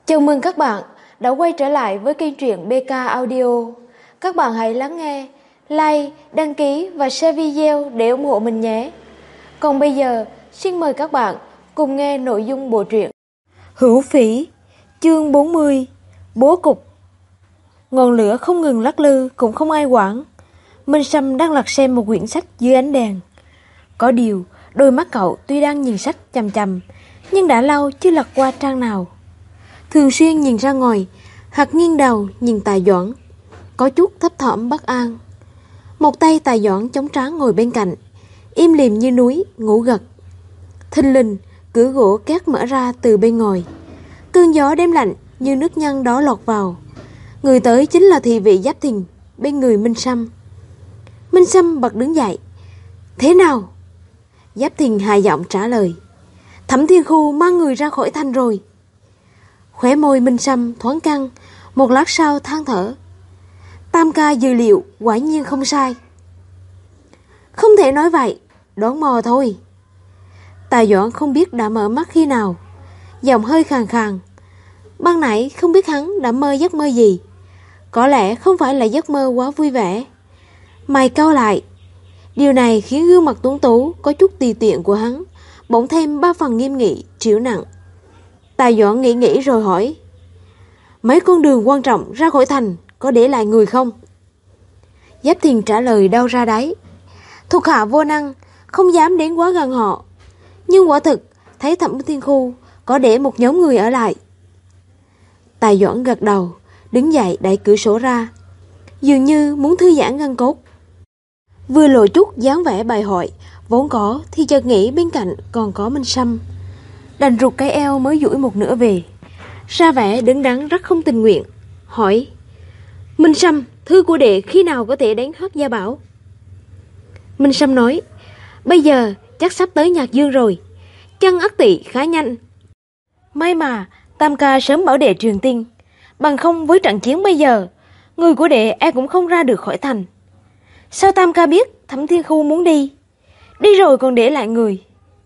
Chào mừng các bạn đã quay trở lại với kênh truyện BK Audio. Các bạn hãy lắng nghe, like, đăng ký và share video để ủng hộ mình nhé. Còn bây giờ, xin mời các bạn cùng nghe nội dung bộ truyện Hữu Phỉ, chương 40, Bố Cục. Ngọn lửa không ngừng lắc lư cũng không ai quản. Minh Sâm đang lật xem một quyển sách dưới ánh đèn. Có điều, đôi mắt cậu tuy đang nhìn sách chằm chằm, nhưng đã lâu chưa lật qua trang nào. Thường xuyên nhìn ra ngoài, hoặc nghiêng đầu nhìn Tài Doãn, có chút thấp thỏm bất an. Một tay Tài Doãn chống trán ngồi bên cạnh, im lìm như núi, ngủ gật. Thình lình, cửa gỗ két mở ra từ bên ngoài. Cơn gió đêm lạnh như nước nhân đó lọt vào. Người tới chính là thị vệ Giáp Thìn bên người Minh Sâm. Minh Sâm bật đứng dậy. Thế nào? Giáp Thìn hài giọng trả lời. Thẩm Thiên Khu mang người ra khỏi thành rồi. Khóe môi Minh Sâm thoáng căng, một lát sau than thở. Tam ca dữ liệu quả nhiên không sai. Không thể nói vậy, đoán mò thôi. Tài Doãn không biết đã mở mắt khi nào, giọng hơi khàn khàn. Ban nãy không biết hắn đã mơ giấc mơ gì. Có lẽ không phải là giấc mơ quá vui vẻ. Mày cau lại. Điều này khiến gương mặt tuấn tú có chút tùy tiện của hắn bỗng thêm 3 phần nghiêm nghị, trĩu nặng. Tài Doãn nghĩ rồi hỏi. Mấy con đường quan trọng ra khỏi thành có để lại người không? Giáp Thìn trả lời đâu ra đấy. Thuộc hạ vô năng, không dám đến quá gần họ. Nhưng quả thực thấy Thẩm Thiên Khu có để một nhóm người ở lại. Tài Doãn gật đầu, đứng dậy đẩy cửa sổ ra, dường như muốn thư giãn gân cốt. Vừa lộ chút dáng vẻ bài hội vốn có thì chợt nghĩ bên cạnh còn có Minh Sâm. Đành rụt cái eo mới duỗi một nửa về, ra vẻ đứng đắn rất không tình nguyện, hỏi. Minh Sâm, thư của đệ khi nào có thể đến Hắc Gia Bảo? Minh Sâm nói. Bây giờ chắc sắp tới Nhạc Dương rồi, chân ắt tỵ khá nhanh. May mà Tam ca sớm bảo đệ truyền tin, bằng không với trận chiến bây giờ, người của đệ e cũng không ra được khỏi thành. Sao Tam ca biết Thẩm Thiên Khu muốn đi? Đi rồi còn để lại người.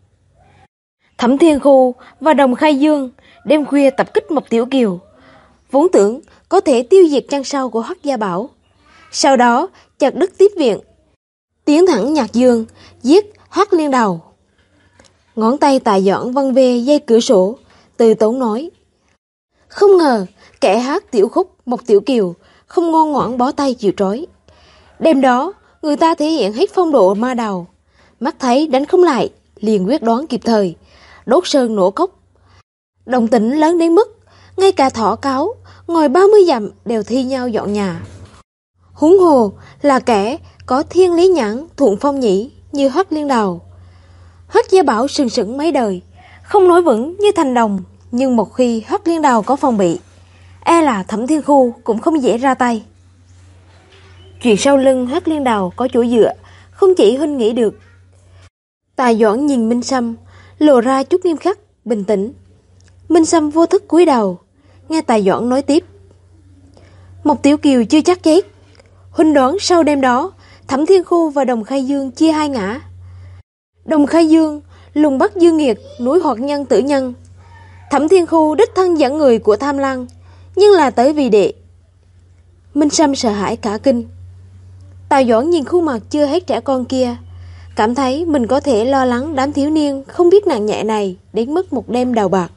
Thẩm Thiên Khu và Đồng Khai Dương đêm khuya tập kích Mộc Tiểu Kiều, vốn tưởng có thể tiêu diệt chân sau của Hắc Gia Bảo. Sau đó chặt đứt tiếp viện, tiến thẳng Nhạc Dương, giết Hắc Liên Đầu. Ngón tay Tài Doãn vân về dây cửa sổ, từ tốn nói. Không ngờ kẻ hát tiểu khúc Mộc Tiểu Kiều không ngoan ngoãn bó tay chịu trói. Đêm đó người ta thể hiện hết phong độ ma đầu, mắt thấy đánh không lại liền quyết đoán kịp thời, đốt sơn nổ cốc. Động tĩnh lớn đến mức ngay cả thỏ cáo ngồi 30 dặm đều thi nhau dọn nhà. Huống hồ là kẻ có thiên lý nhãn thuận phong nhĩ như Hắc Liên Đầu. Hắc Gia Bảo sừng sững mấy đời, không nổi vững như thành đồng, nhưng một khi Hắc Liên Đầu có phòng bị, e là Thẩm Thiên Khu cũng không dễ ra tay. Chuyện sau lưng Hắc Liên Đầu có chỗ dựa, không chỉ huynh nghĩ được. Tài Doãn nhìn Minh Sâm, lộ ra chút nghiêm khắc, bình tĩnh. Minh Sâm vô thức cúi đầu, nghe Tài Doãn nói tiếp. Mộc Tiểu Kiều chưa chắc chết. Huynh đoán sau đêm đó, Thẩm Thiên Khu và Đồng Khai Dương chia hai ngã. Đồng Khai Dương lùng bắt Dương Nghiệt, núi Hoạt Nhân tử nhân. Thẩm Thiên Khu đích thân dẫn người của Tham Lăng, nhưng là tới vì đệ. Minh Sâm sợ hãi cả kinh. Tài Doãn nhìn khuôn mặt chưa hết trẻ con kia, cảm thấy mình có thể lo lắng đám thiếu niên không biết nặng nhẹ này đến mức một đêm đầu bạc.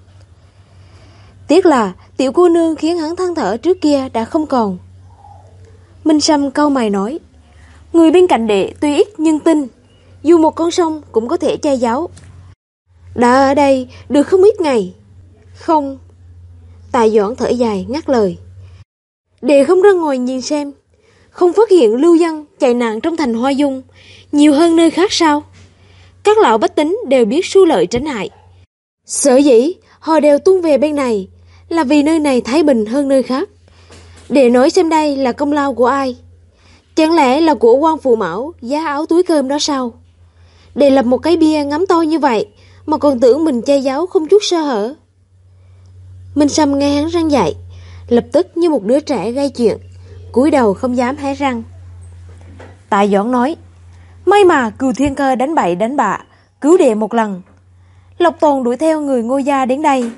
Tiếc là tiểu cô nương khiến hắn than thở trước kia đã không còn. Minh Sâm cau mày nói. Người bên cạnh đệ tuy ít nhưng tinh, dù một con sông cũng có thể che giấu. Đã ở đây được không ít ngày. Không. Tài Doãn thở dài ngắt lời. Đệ không ra ngoài nhìn xem, không phát hiện lưu dân chạy nạn trong thành Hoa Dung nhiều hơn nơi khác sao? Các lão bách tính đều biết xu lợi tránh hại. Sở dĩ họ đều tuôn về bên này là vì nơi này thái bình hơn nơi khác. Để nói xem đây là công lao của ai? Chẳng lẽ là của quan phụ mão giá áo túi cơm đó sao? Để lập một cái bia ngắm to như vậy mà còn tưởng mình che giấu không chút sơ hở. Minh Sâm nghe hắn răng dạy, lập tức như một đứa trẻ gây chuyện, cúi đầu không dám hé răng. Tài Doãn nói. May mà Cừu Thiên Cơ đánh bậy đánh bạ, cứu đệ một lần. Lộc Tồn đuổi theo người Ngô gia đến đây,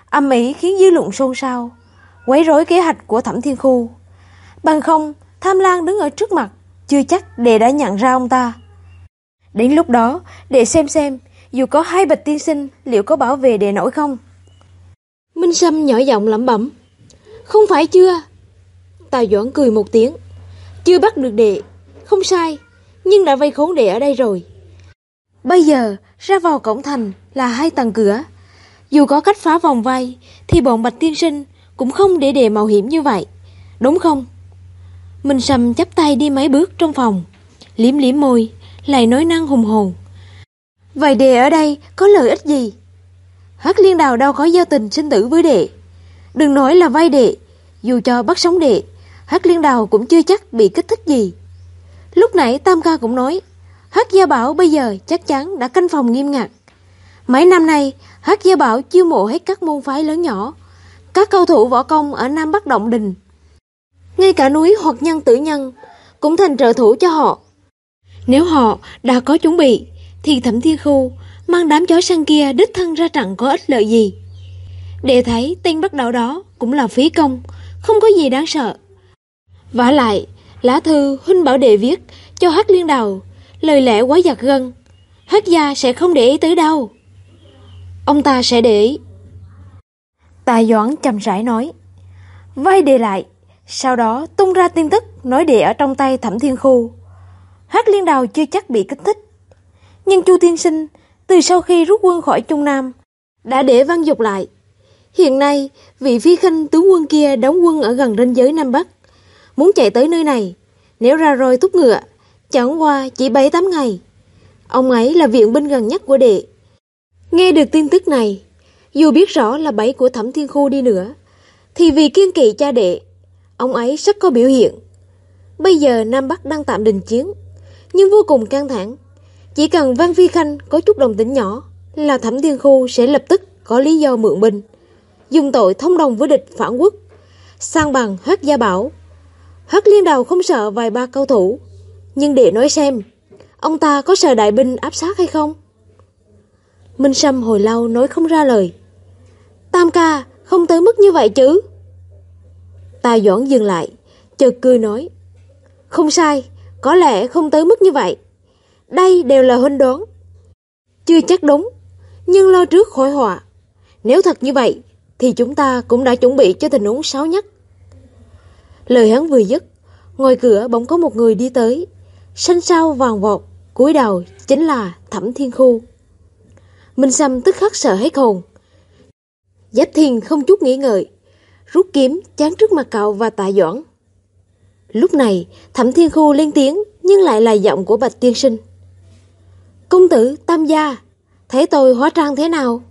ầm ĩ khiến dư luận xôn xao, quấy rối kế hoạch của Thẩm Thiên Khu. Bằng không, Tham Lang đứng ở trước mặt, chưa chắc đệ đã nhận ra ông ta. Đến lúc đó, đệ xem dù có hai Bạch tiên sinh liệu có bảo vệ đệ nổi không. Minh Sâm nhỏ giọng lẩm bẩm, không phải chưa. Tào Doãn cười một tiếng, chưa bắt được đệ, không sai, nhưng đã vây khốn đệ ở đây rồi. Bây giờ ra vào cổng thành là 2 tầng cửa, dù có cách phá vòng vây thì bọn Bạch tiên sinh cũng không để đệ mạo hiểm như vậy, đúng không? Minh Sâm chắp tay đi mấy bước trong phòng, liếm liếm môi, lại nói năng hùng hồn, vậy đệ ở đây có lợi ích gì? Hắc Liên Đào đâu có giao tình sinh tử với đệ. Đừng nói là vay đệ, dù cho bắt sống đệ, Hắc Liên Đào cũng chưa chắc bị kích thích gì. Lúc nãy Tam ca cũng nói, Hắc Gia Bảo bây giờ chắc chắn đã canh phòng nghiêm ngặt. Mấy năm nay, Hắc Gia Bảo chiêu mộ hết các môn phái lớn nhỏ, các cao thủ võ công ở Nam Bắc Động Đình, ngay cả núi Hoặc Nhân Tử Nhân cũng thành trợ thủ cho họ. Nếu họ đã có chuẩn bị, thì Thẩm Thiên Khu mang đám chó săn kia đích thân ra trận có ích lợi gì? Đệ thấy tên bắt đầu đó cũng là phí công, không có gì đáng sợ. Vả lại, lá thư huynh bảo đệ viết cho Hắc Liên Đào, lời lẽ quá giật gân, Hắc gia sẽ không để ý tới đâu. Ông ta sẽ để ý. Tài Doãn chậm rãi nói, vay đệ lại, sau đó tung ra tin tức nói đệ ở trong tay Thẩm Thiên Khu. Hắc Liên Đào chưa chắc bị kích thích, nhưng Chu tiên sinh từ sau khi rút quân khỏi Trung Nam đã để Văn Dục lại. Hiện nay vị Phi Khanh tướng quân kia đóng quân ở gần ranh giới Nam Bắc, muốn chạy tới nơi này, nếu ra roi thúc ngựa chẳng qua chỉ 7-8 ngày. Ông ấy là viện binh gần nhất của đệ. Nghe được tin tức này, dù biết rõ là bẫy của Thẩm Thiên Khu đi nữa, thì vì kiêng kỵ cha đệ, ông ấy rất có biểu hiện. Bây giờ Nam Bắc đang tạm đình chiến, nhưng vô cùng căng thẳng. Chỉ cần Văn Phi Khanh có chút đồng tĩnh nhỏ là Thẩm Thiên Khu sẽ lập tức có lý do mượn binh, dùng tội thông đồng với địch phản quốc, sang bằng Hắc Gia Bảo. Hắc Liên Đào không sợ vài ba cao thủ, nhưng để nói xem, ông ta có sợ đại binh áp sát hay không? Minh Sâm hồi lâu nói không ra lời. Tam ca, không tới mức như vậy chứ? Tài Doãn dừng lại, chợt cười nói, không sai, có lẽ không tới mức như vậy. Đây đều là huynh đoán, chưa chắc đúng, nhưng lo trước khỏi họa. Nếu thật như vậy, thì chúng ta cũng đã chuẩn bị cho tình huống xấu nhất. Lời hắn vừa dứt, ngoài cửa bỗng có một người đi tới, xanh xao vàng vọt, cúi đầu chính là Thẩm Thiên Khu. Minh Sâm tức khắc sợ hết hồn. Giáp Thiên không chút nghĩ ngợi, rút kiếm chắn trước mặt cậu và Tạ Doãn. Lúc này Thẩm Thiên Khu lên tiếng, nhưng lại là giọng của Bạch tiên sinh. Công tử Tam gia, thấy tôi hóa trang thế nào?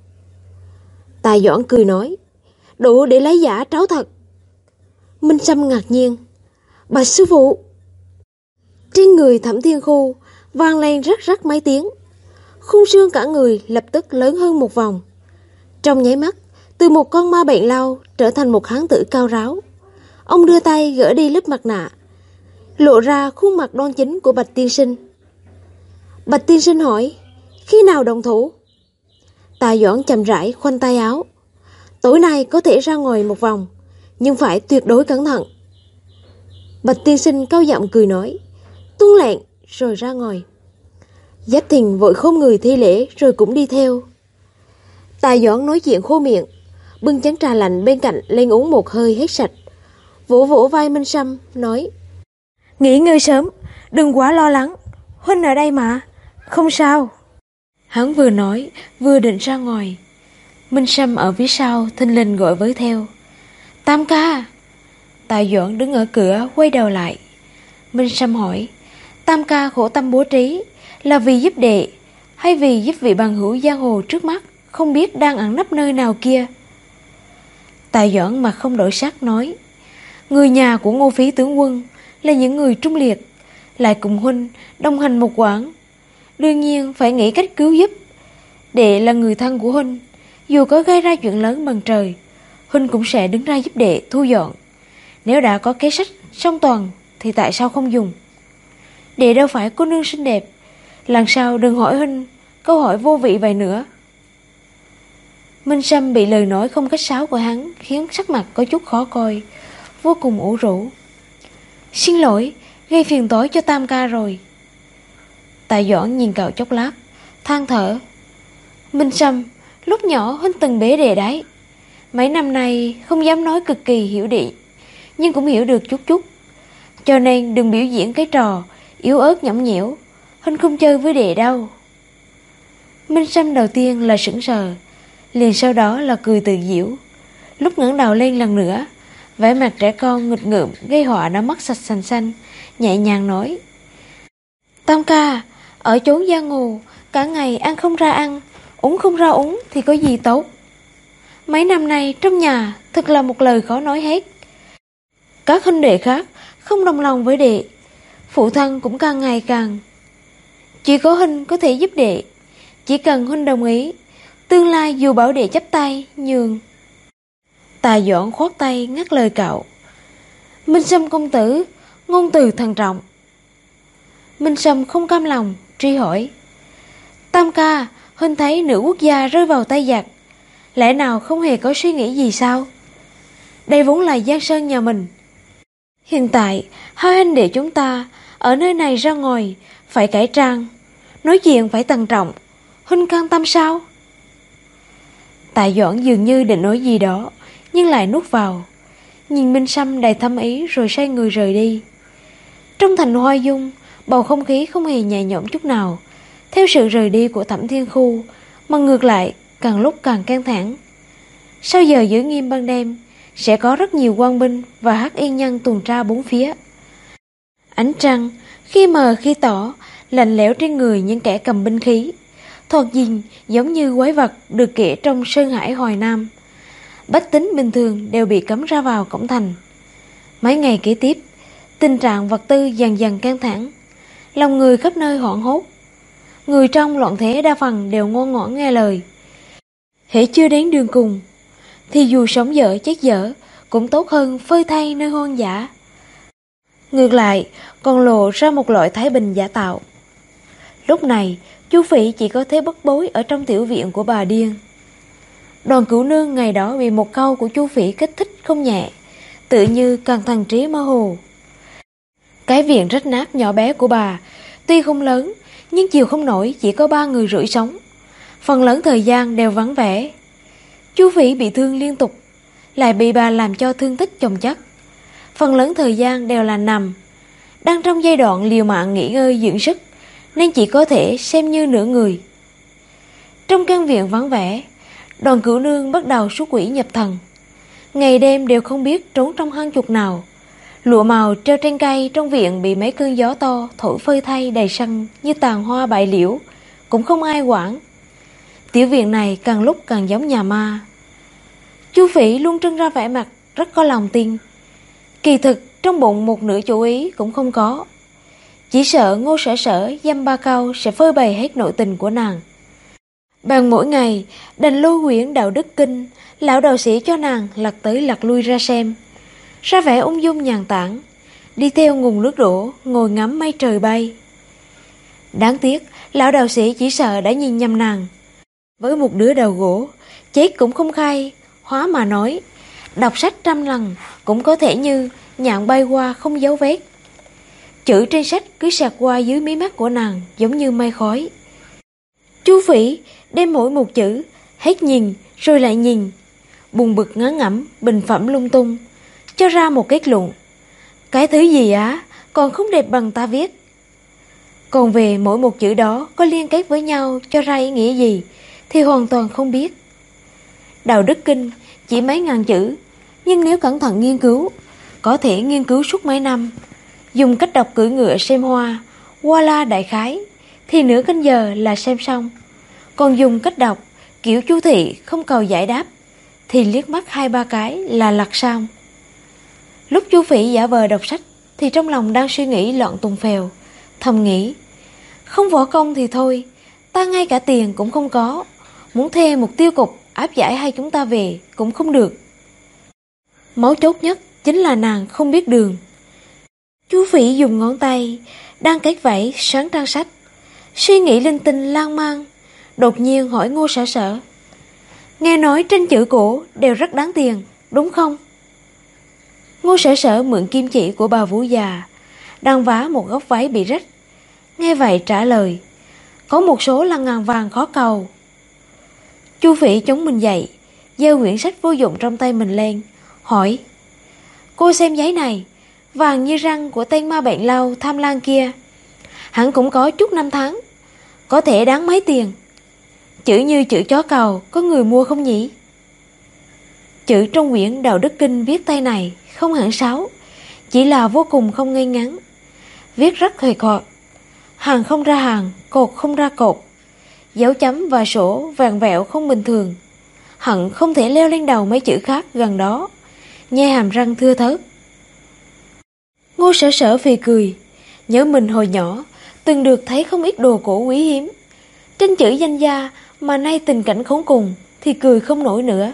Tạ Doãn cười nói, đủ để lấy giả tráo thật. Minh Sâm ngạc nhiên, Bạch sư phụ. Trên người Thẩm Thiên Khu vang lên rắc rắc mấy tiếng, khung xương cả người lập tức lớn hơn một vòng. Trong nháy mắt, từ một con ma bệnh lao trở thành một hán tử cao ráo. Ông đưa tay gỡ đi lớp mặt nạ, lộ ra khuôn mặt đoan chính của Bạch tiên sinh. Bạch tiên sinh hỏi, khi nào đồng thủ? Tạ Doãn chậm rãi khoanh tay áo, tối nay có thể ra ngoài một vòng, nhưng phải tuyệt đối cẩn thận. Bạch tiên sinh cao giọng cười nói, tuân lệnh, rồi ra ngoài. Giáp Thìn vội khom người thi lễ rồi cũng đi theo. Tạ Doãn nói chuyện khô miệng, bưng chén trà lạnh bên cạnh lên uống một hơi hết sạch, vỗ vỗ vai Minh Sâm nói, nghỉ ngơi sớm, đừng quá lo lắng, huynh ở đây mà, không sao. Hắn vừa nói vừa định ra ngoài. Minh Sâm ở phía sau thình lình gọi với theo, Tam ca. Tạ Doãn đứng ở cửa quay đầu lại. Minh Sâm hỏi, Tam ca khổ tâm bố trí là vì giúp đệ, hay vì giúp vị bằng hữu giang hồ trước mắt không biết đang ẩn nấp nơi nào kia? Tạ Doãn mặt không đổi sắc nói, người nhà của Ngô Phí tướng quân là những người trung liệt, lại cùng huynh đồng hành một quãng, đương nhiên phải nghĩ cách cứu giúp. Đệ là người thân của huynh, dù có gây ra chuyện lớn bằng trời, huynh cũng sẽ đứng ra giúp đệ thu dọn. Nếu đã có kế sách song toàn thì tại sao không dùng? Đệ đâu phải cô nương xinh đẹp, lần sau đừng hỏi huynh câu hỏi vô vị vậy nữa. Minh Sâm bị lời nói không khách sáo của hắn khiến sắc mặt có chút khó coi, vô cùng ủ rũ. Xin lỗi, gây phiền toái cho Tam ca rồi. Tạ Doãn nhìn cậu chốc lát, than thở. Minh Sâm, lúc nhỏ huynh từng bế đề đấy. Mấy năm nay không dám nói cực kỳ hiểu đệ, nhưng cũng hiểu được chút chút. Cho nên đừng biểu diễn cái trò yếu ớt nhõng nhẽo. Huynh không chơi với đệ đâu. Minh Sâm đầu tiên là sững sờ, liền sau đó là cười tự giễu. Lúc ngẩng đầu lên lần nữa, vẻ mặt trẻ con nghịch ngợm gây họa đôi mắt sạch sành xanh, nhẹ nhàng nói. Tam ca, ở chốn giang hồ, cả ngày ăn không ra ăn, uống không ra uống thì có gì tốt. Mấy năm nay trong nhà thật là một lời khó nói hết. Các huynh đệ khác không đồng lòng với đệ, phụ thân cũng càng ngày càng. Chỉ có huynh có thể giúp đệ, chỉ cần huynh đồng ý, tương lai dù bảo đệ chắp tay nhường. Tạ Doãn khoát tay ngắt lời cậu. Minh Sâm công tử, ngôn từ thận trọng. Minh Sâm không cam lòng, truy hỏi. Tam ca, huynh thấy nữ quốc gia rơi vào tay giặc, lẽ nào không hề có suy nghĩ gì sao? Đây vốn là giang sơn nhà mình. Hiện tại, hai anh đệ chúng ta ở nơi này ra ngoài phải cải trang, nói chuyện phải tận trọng. Huynh can tâm sao? Tạ Doãn dường như định nói gì đó, nhưng lại nuốt vào, nhìn Minh Sâm đầy thâm ý rồi xoay người rời đi. Trong thành Hoa Dung, bầu không khí không hề nhẹ nhõm chút nào. Theo sự rời đi của Thẩm Thiên Khu, mà ngược lại càng lúc càng căng thẳng. Sau giờ giữ nghiêm ban đêm, sẽ có rất nhiều quan binh và hắc y nhân tuần tra bốn phía. Ánh trăng khi mờ khi tỏ, lạnh lẽo trên người những kẻ cầm binh khí, thoạt nhìn giống như quái vật được kể trong Sơn Hải Hoài Nam. Bách tính bình thường đều bị cấm ra vào cổng thành. Mấy ngày kế tiếp, tình trạng vật tư dần dần căng thẳng, lòng người khắp nơi hoảng hốt. Người trong loạn thế đa phần đều ngoan ngoãn nghe lời. Hễ chưa đến đường cùng, thì dù sống dở chết dở cũng tốt hơn phơi thay nơi hoang dã. Ngược lại, còn lộ ra một loại thái bình giả tạo. Lúc này, Chu Phỉ chỉ có thể bức bối ở trong tiểu viện của bà điên. Đoàn Cửu Nương ngày đó bị một câu của Chu Phỉ kích thích không nhẹ, tự như càng thần trí mơ hồ. Cái viện rách nát nhỏ bé của bà tuy không lớn, nhưng chịu không nổi chỉ có 3 người rưỡi sống. Phần lớn thời gian đều vắng vẻ. Chu Phỉ bị thương liên tục, lại bị bà làm cho thương tích chồng chất. Phần lớn thời gian đều là nằm, đang trong giai đoạn liều mạng nghỉ ngơi dưỡng sức, nên chỉ có thể xem như nửa người. Trong căn viện vắng vẻ, Đoàn Cửu Nương bắt đầu xuất quỷ nhập thần. Ngày đêm đều không biết trốn trong hang chuột nào. Lụa màu treo trên cây trong viện bị mấy cơn gió to thổi phơi thay đầy sân như tàn hoa bại liễu, cũng không ai quản. Tiểu viện này càng lúc càng giống nhà ma. Chu Phỉ luôn trưng ra vẻ mặt rất có lòng tin. Kỳ thực trong bụng một nửa chủ ý cũng không có. Chỉ sợ Ngô Sở Sở dăm ba câu sẽ phơi bày hết nội tình của nàng. Bằng mỗi ngày đành lôi quyển đạo đức kinh, lão đạo sĩ cho nàng lật tới lật lui ra xem, ra vẻ ung dung nhàn tản, đi theo nguồn nước đổ ngồi ngắm mây trời bay. Đáng tiếc lão đạo sĩ chỉ sợ đã nhìn nhầm nàng. Với một đứa đầu gỗ, chết cũng không khai, hóa mà nói, đọc sách 100 lần cũng có thể như nhạn bay qua không dấu vết. Chữ trên sách cứ sạt qua dưới mí mắt của nàng giống như mây khói. Chu Phỉ đem mỗi một chữ hết nhìn rồi lại nhìn, buồn bực ngán ngẩm bình phẩm lung tung, cho ra một kết luận. Cái thứ gì á, còn không đẹp bằng ta viết. Còn về mỗi một chữ đó có liên kết với nhau cho ra ý nghĩa gì thì hoàn toàn không biết. Đạo đức kinh chỉ mấy ngàn chữ, nhưng nếu cẩn thận nghiên cứu, có thể nghiên cứu suốt mấy năm. Dùng cách đọc cưỡi ngựa xem hoa, qua la đại khái, thì nửa canh giờ là xem xong. Còn dùng cách đọc kiểu Chu Thị không cầu giải đáp, thì liếc mắt 2-3 cái là lật xong. Lúc Chu Phỉ giả vờ đọc sách thì trong lòng đang suy nghĩ loạn tùng phèo, thầm nghĩ, không võ công thì thôi, ta ngay cả tiền cũng không có, muốn thuê một tiêu cục áp giải hai chúng ta về cũng không được. Mấu chốt nhất chính là nàng không biết đường. Chu Phỉ dùng ngón tay đang kết vảy sáng trang sách, suy nghĩ linh tinh lan man, đột nhiên hỏi Ngô Sở Sở, Nghe nói tranh chữ cổ đều rất đáng tiền, đúng không? Ngô Sở Sở mượn kim chỉ của bà vú già, đang vá một góc váy bị rách. Nghe vậy trả lời, có một số là ngàn vàng khó cầu. Chu Phỉ chống mình dậy, giơ quyển sách vô dụng trong tay mình lên, hỏi, cô xem giấy này, vàng như răng của tên ma bệnh lao tham lang kia, hẳn cũng có chút năm tháng, có thể đáng mấy tiền. Chữ như chữ chó cầu, có người mua không nhỉ? Chữ trong quyển Đạo Đức Kinh viết tay này không hẳn sáo, chỉ là vô cùng không ngay ngắn, viết rất hời hợt, hàng không ra hàng, cột không ra cột, dấu chấm và sổ vàng vẹo không bình thường, hận không thể leo lên đầu mấy chữ khác gần đó, nhe hàm răng thưa thớt. Ngô Sở Sở phì cười, nhớ mình hồi nhỏ từng được thấy không ít đồ cổ quý hiếm, tranh chữ danh gia mà nay tình cảnh khốn cùng thì cười không nổi nữa.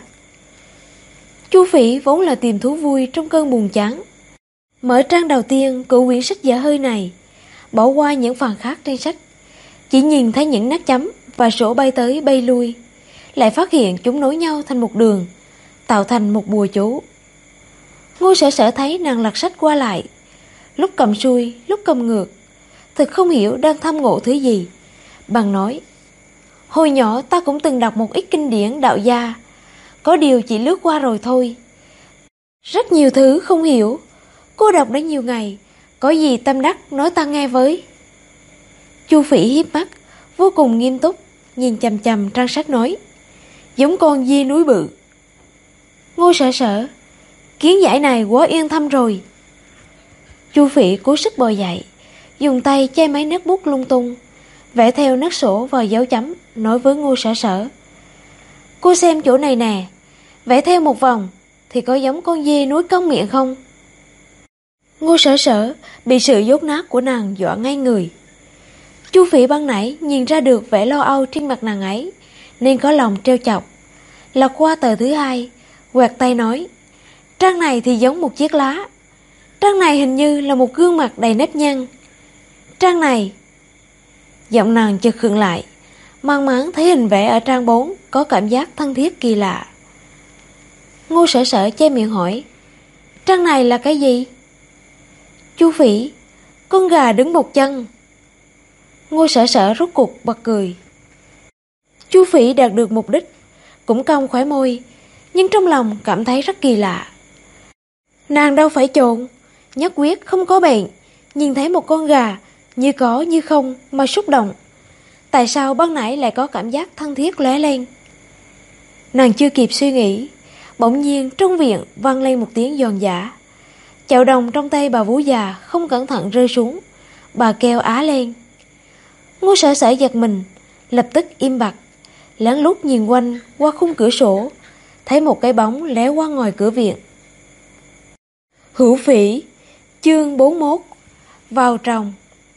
Chu Phỉ vốn là tìm thú vui trong cơn buồn chán, mở trang đầu tiên của quyển sách dở hơi này, bỏ qua những phần khác trên sách, chỉ nhìn thấy những nét chấm và sổ bay tới bay lui, lại phát hiện chúng nối nhau thành một đường, tạo thành một bùa chú. Ngô Sở Sở thấy nàng lật sách qua lại, lúc cầm xuôi, lúc cầm ngược, thực không hiểu đang thăm ngộ thứ gì. Bằng nói, hồi nhỏ ta cũng từng đọc một ít kinh điển đạo gia, có điều chỉ lướt qua rồi thôi. Rất nhiều thứ không hiểu, cô đọc đã nhiều ngày, có gì tâm đắc nói ta nghe với. Chu Phỉ hiếp mắt, vô cùng nghiêm túc, nhìn chằm chằm trang sách nói, giống con dê núi bự. Ngô Sở Sở, kiến giải này quá yên thâm rồi. Chu Phỉ cố sức bò dậy, dùng tay che mấy nét bút lung tung, vẽ theo nét sổ vào dấu chấm, nói với Ngô Sở Sở, cô xem chỗ này nè, vẽ theo một vòng thì có giống con dê núi Công Miệng không? Ngô Sở Sở bị sự dốt nát của nàng dọa ngay người. Chu Phỉ ban nãy nhìn ra được vẻ lo âu trên mặt nàng ấy, nên có lòng trêu chọc, lật qua tờ thứ hai, quẹt tay nói, trang này thì giống một chiếc lá, trang này hình như là một gương mặt đầy nếp nhăn, trang này. Giọng nàng chợt khựng lại, mang máng thấy hình vẽ ở trang 4 có cảm giác thân thiết kỳ lạ. Ngô Sở Sở che miệng hỏi, trang này là cái gì? Chu Phỉ, con gà đứng một chân. Ngô Sở Sở rốt cuộc bật cười. Chu Phỉ đạt được mục đích, cũng cong khóe môi, nhưng trong lòng cảm thấy rất kỳ lạ. Nàng đâu phải trộn, nhất quyết không có bệnh, nhìn thấy một con gà như có như không mà xúc động. Tại sao ban nãy lại có cảm giác thân thiết lóe lên? Nàng chưa kịp suy nghĩ, bỗng nhiên trong viện vang lên một tiếng giòn giã. Chậu đồng trong tay bà vú già không cẩn thận rơi xuống, bà kêu á lên. Ngô Sở Sở giật mình, lập tức im bặt, lén lút nhìn quanh qua khung cửa sổ, thấy một cái bóng lé qua ngoài cửa viện. Hữu Phỉ, chương 41, vào trong.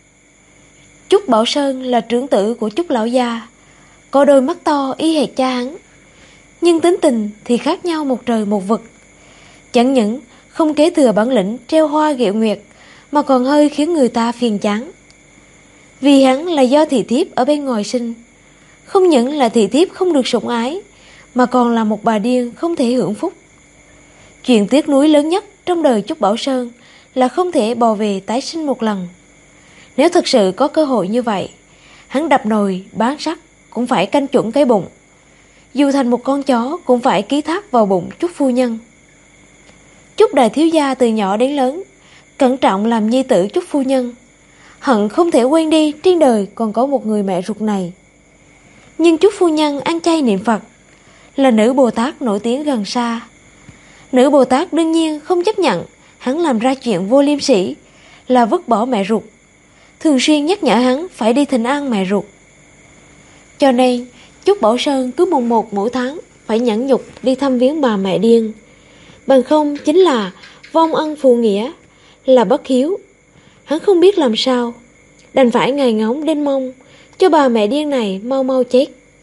Trúc Bảo Sơn là trưởng tử của Trúc lão gia, có đôi mắt to y hệt cha hắn, nhưng tính tình thì khác nhau một trời một vực. Chẳng những không kế thừa bản lĩnh treo hoa ghẹo nguyệt, mà còn hơi khiến người ta phiền chán. Vì hắn là do thị thiếp ở bên ngoài sinh, không những là thị thiếp không được sủng ái, mà còn là một bà điên không thể hưởng phúc. Chuyện tiếc nuối lớn nhất trong đời Trúc Bảo Sơn là không thể bò về tái sinh một lần. Nếu thật sự có cơ hội như vậy, hắn đập nồi bán sắt cũng phải canh chuẩn cái bụng, dù thành một con chó cũng phải ký thác vào bụng Trúc phu nhân. Trúc đại thiếu gia từ nhỏ đến lớn cẩn trọng làm nhi tử Trúc phu nhân, hận không thể quên đi trên đời còn có một người mẹ ruột này. Nhưng Trúc phu nhân ăn chay niệm Phật, là nữ Bồ Tát nổi tiếng gần xa. Nữ Bồ Tát đương nhiên không chấp nhận hắn làm ra chuyện vô liêm sỉ, là vứt bỏ mẹ ruột, thường xuyên nhắc nhở hắn phải đi thỉnh an mẹ ruột. Cho nên Trúc Bảo Sơn cứ mùng 1 mỗi tháng phải nhẫn nhục đi thăm viếng bà mẹ điên, bằng không chính là vong ân phụ nghĩa, là bất hiếu. Hắn không biết làm sao, đành phải ngày ngóng đêm mong cho bà mẹ điên này mau mau chết.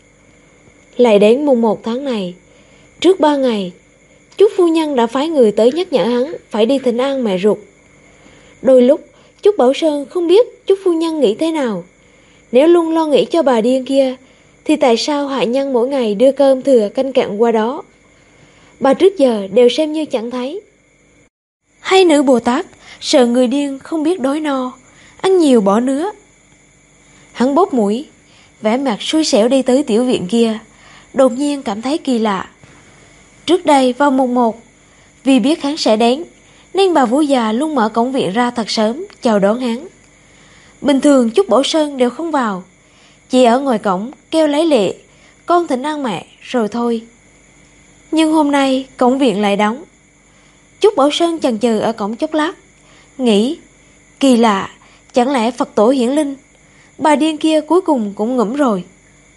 Lại đến mùng 1 tháng này, trước 3 ngày, Trúc phu nhân đã phái người tới nhắc nhở hắn phải đi thỉnh an mẹ ruột. Đôi lúc Trúc Bảo Sơn không biết Trúc phu nhân nghĩ thế nào. Nếu luôn lo nghĩ cho bà điên kia thì tại sao hạ nhân mỗi ngày đưa cơm thừa canh cặn qua đó? Bà trước giờ đều xem như chẳng thấy. Hay nữ Bồ Tát sợ người điên không biết đói no, ăn nhiều bỏ nứa. Hắn bóp mũi, vẻ mặt xui xẻo đi tới tiểu viện kia, đột nhiên cảm thấy kỳ lạ. Trước đây vào mùng 1, vì biết hắn sẽ đến, nên bà vú già luôn mở cổng viện ra thật sớm chào đón hắn. Bình thường Chúc Bảo Sơn đều không vào, chỉ ở ngoài cổng kêu lấy lệ, con thỉnh ăn mẹ rồi thôi. Nhưng hôm nay cổng viện lại đóng. Chúc Bảo Sơn chần chừ ở cổng chốc lát, nghĩ kỳ lạ, chẳng lẽ Phật tổ hiển linh, bà điên kia cuối cùng cũng ngủm rồi.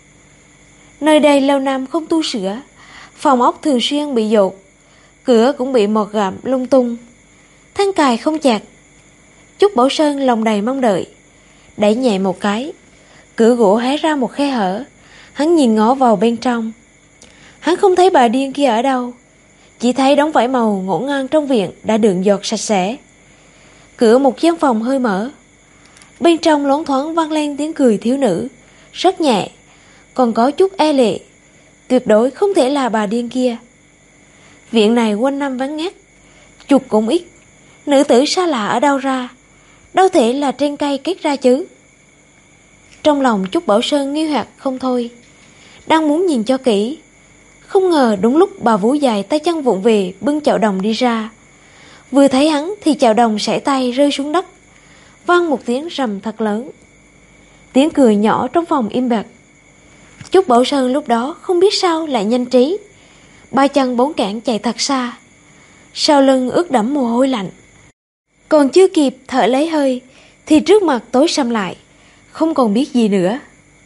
Nơi đây lâu năm không tu sửa, phòng ốc thường xuyên bị dột, cửa cũng bị mọt gặm lung tung, then cài không chặt. Chúc Bảo Sơn lòng đầy mong đợi, đẩy nhẹ một cái, cửa gỗ hé ra một khe hở. Hắn nhìn ngó vào bên trong, hắn không thấy bà điên kia ở đâu, chỉ thấy đống vải màu ngổn ngang trong viện đã được dọn sạch sẽ. Cửa một gian phòng hơi mở, bên trong loáng thoáng vang lên tiếng cười thiếu nữ, rất nhẹ, còn có chút e lệ, tuyệt đối không thể là bà điên kia. Viện này quanh năm vắng ngắt, chuột cũng ít, nữ tử xa lạ ở đâu ra, đâu thể là trên cây kết ra chứ. Trong lòng Chúc Bảo Sơn nghi hoặc không thôi, đang muốn nhìn cho kỹ, không ngờ đúng lúc bà vú dài tay chân vụng về bưng chậu đồng đi ra. Vừa thấy hắn thì chậu đồng sải tay rơi xuống đất, vang một tiếng rầm thật lớn. Tiếng cười nhỏ trong phòng im bặt. Chúc Bảo Sơn lúc đó không biết sao lại nhanh trí, ba chân bốn cẳng chạy thật xa, sau lưng ướt đẫm mồ hôi lạnh. Còn chưa kịp thở lấy hơi thì trước mặt tối sầm lại, không còn biết gì nữa.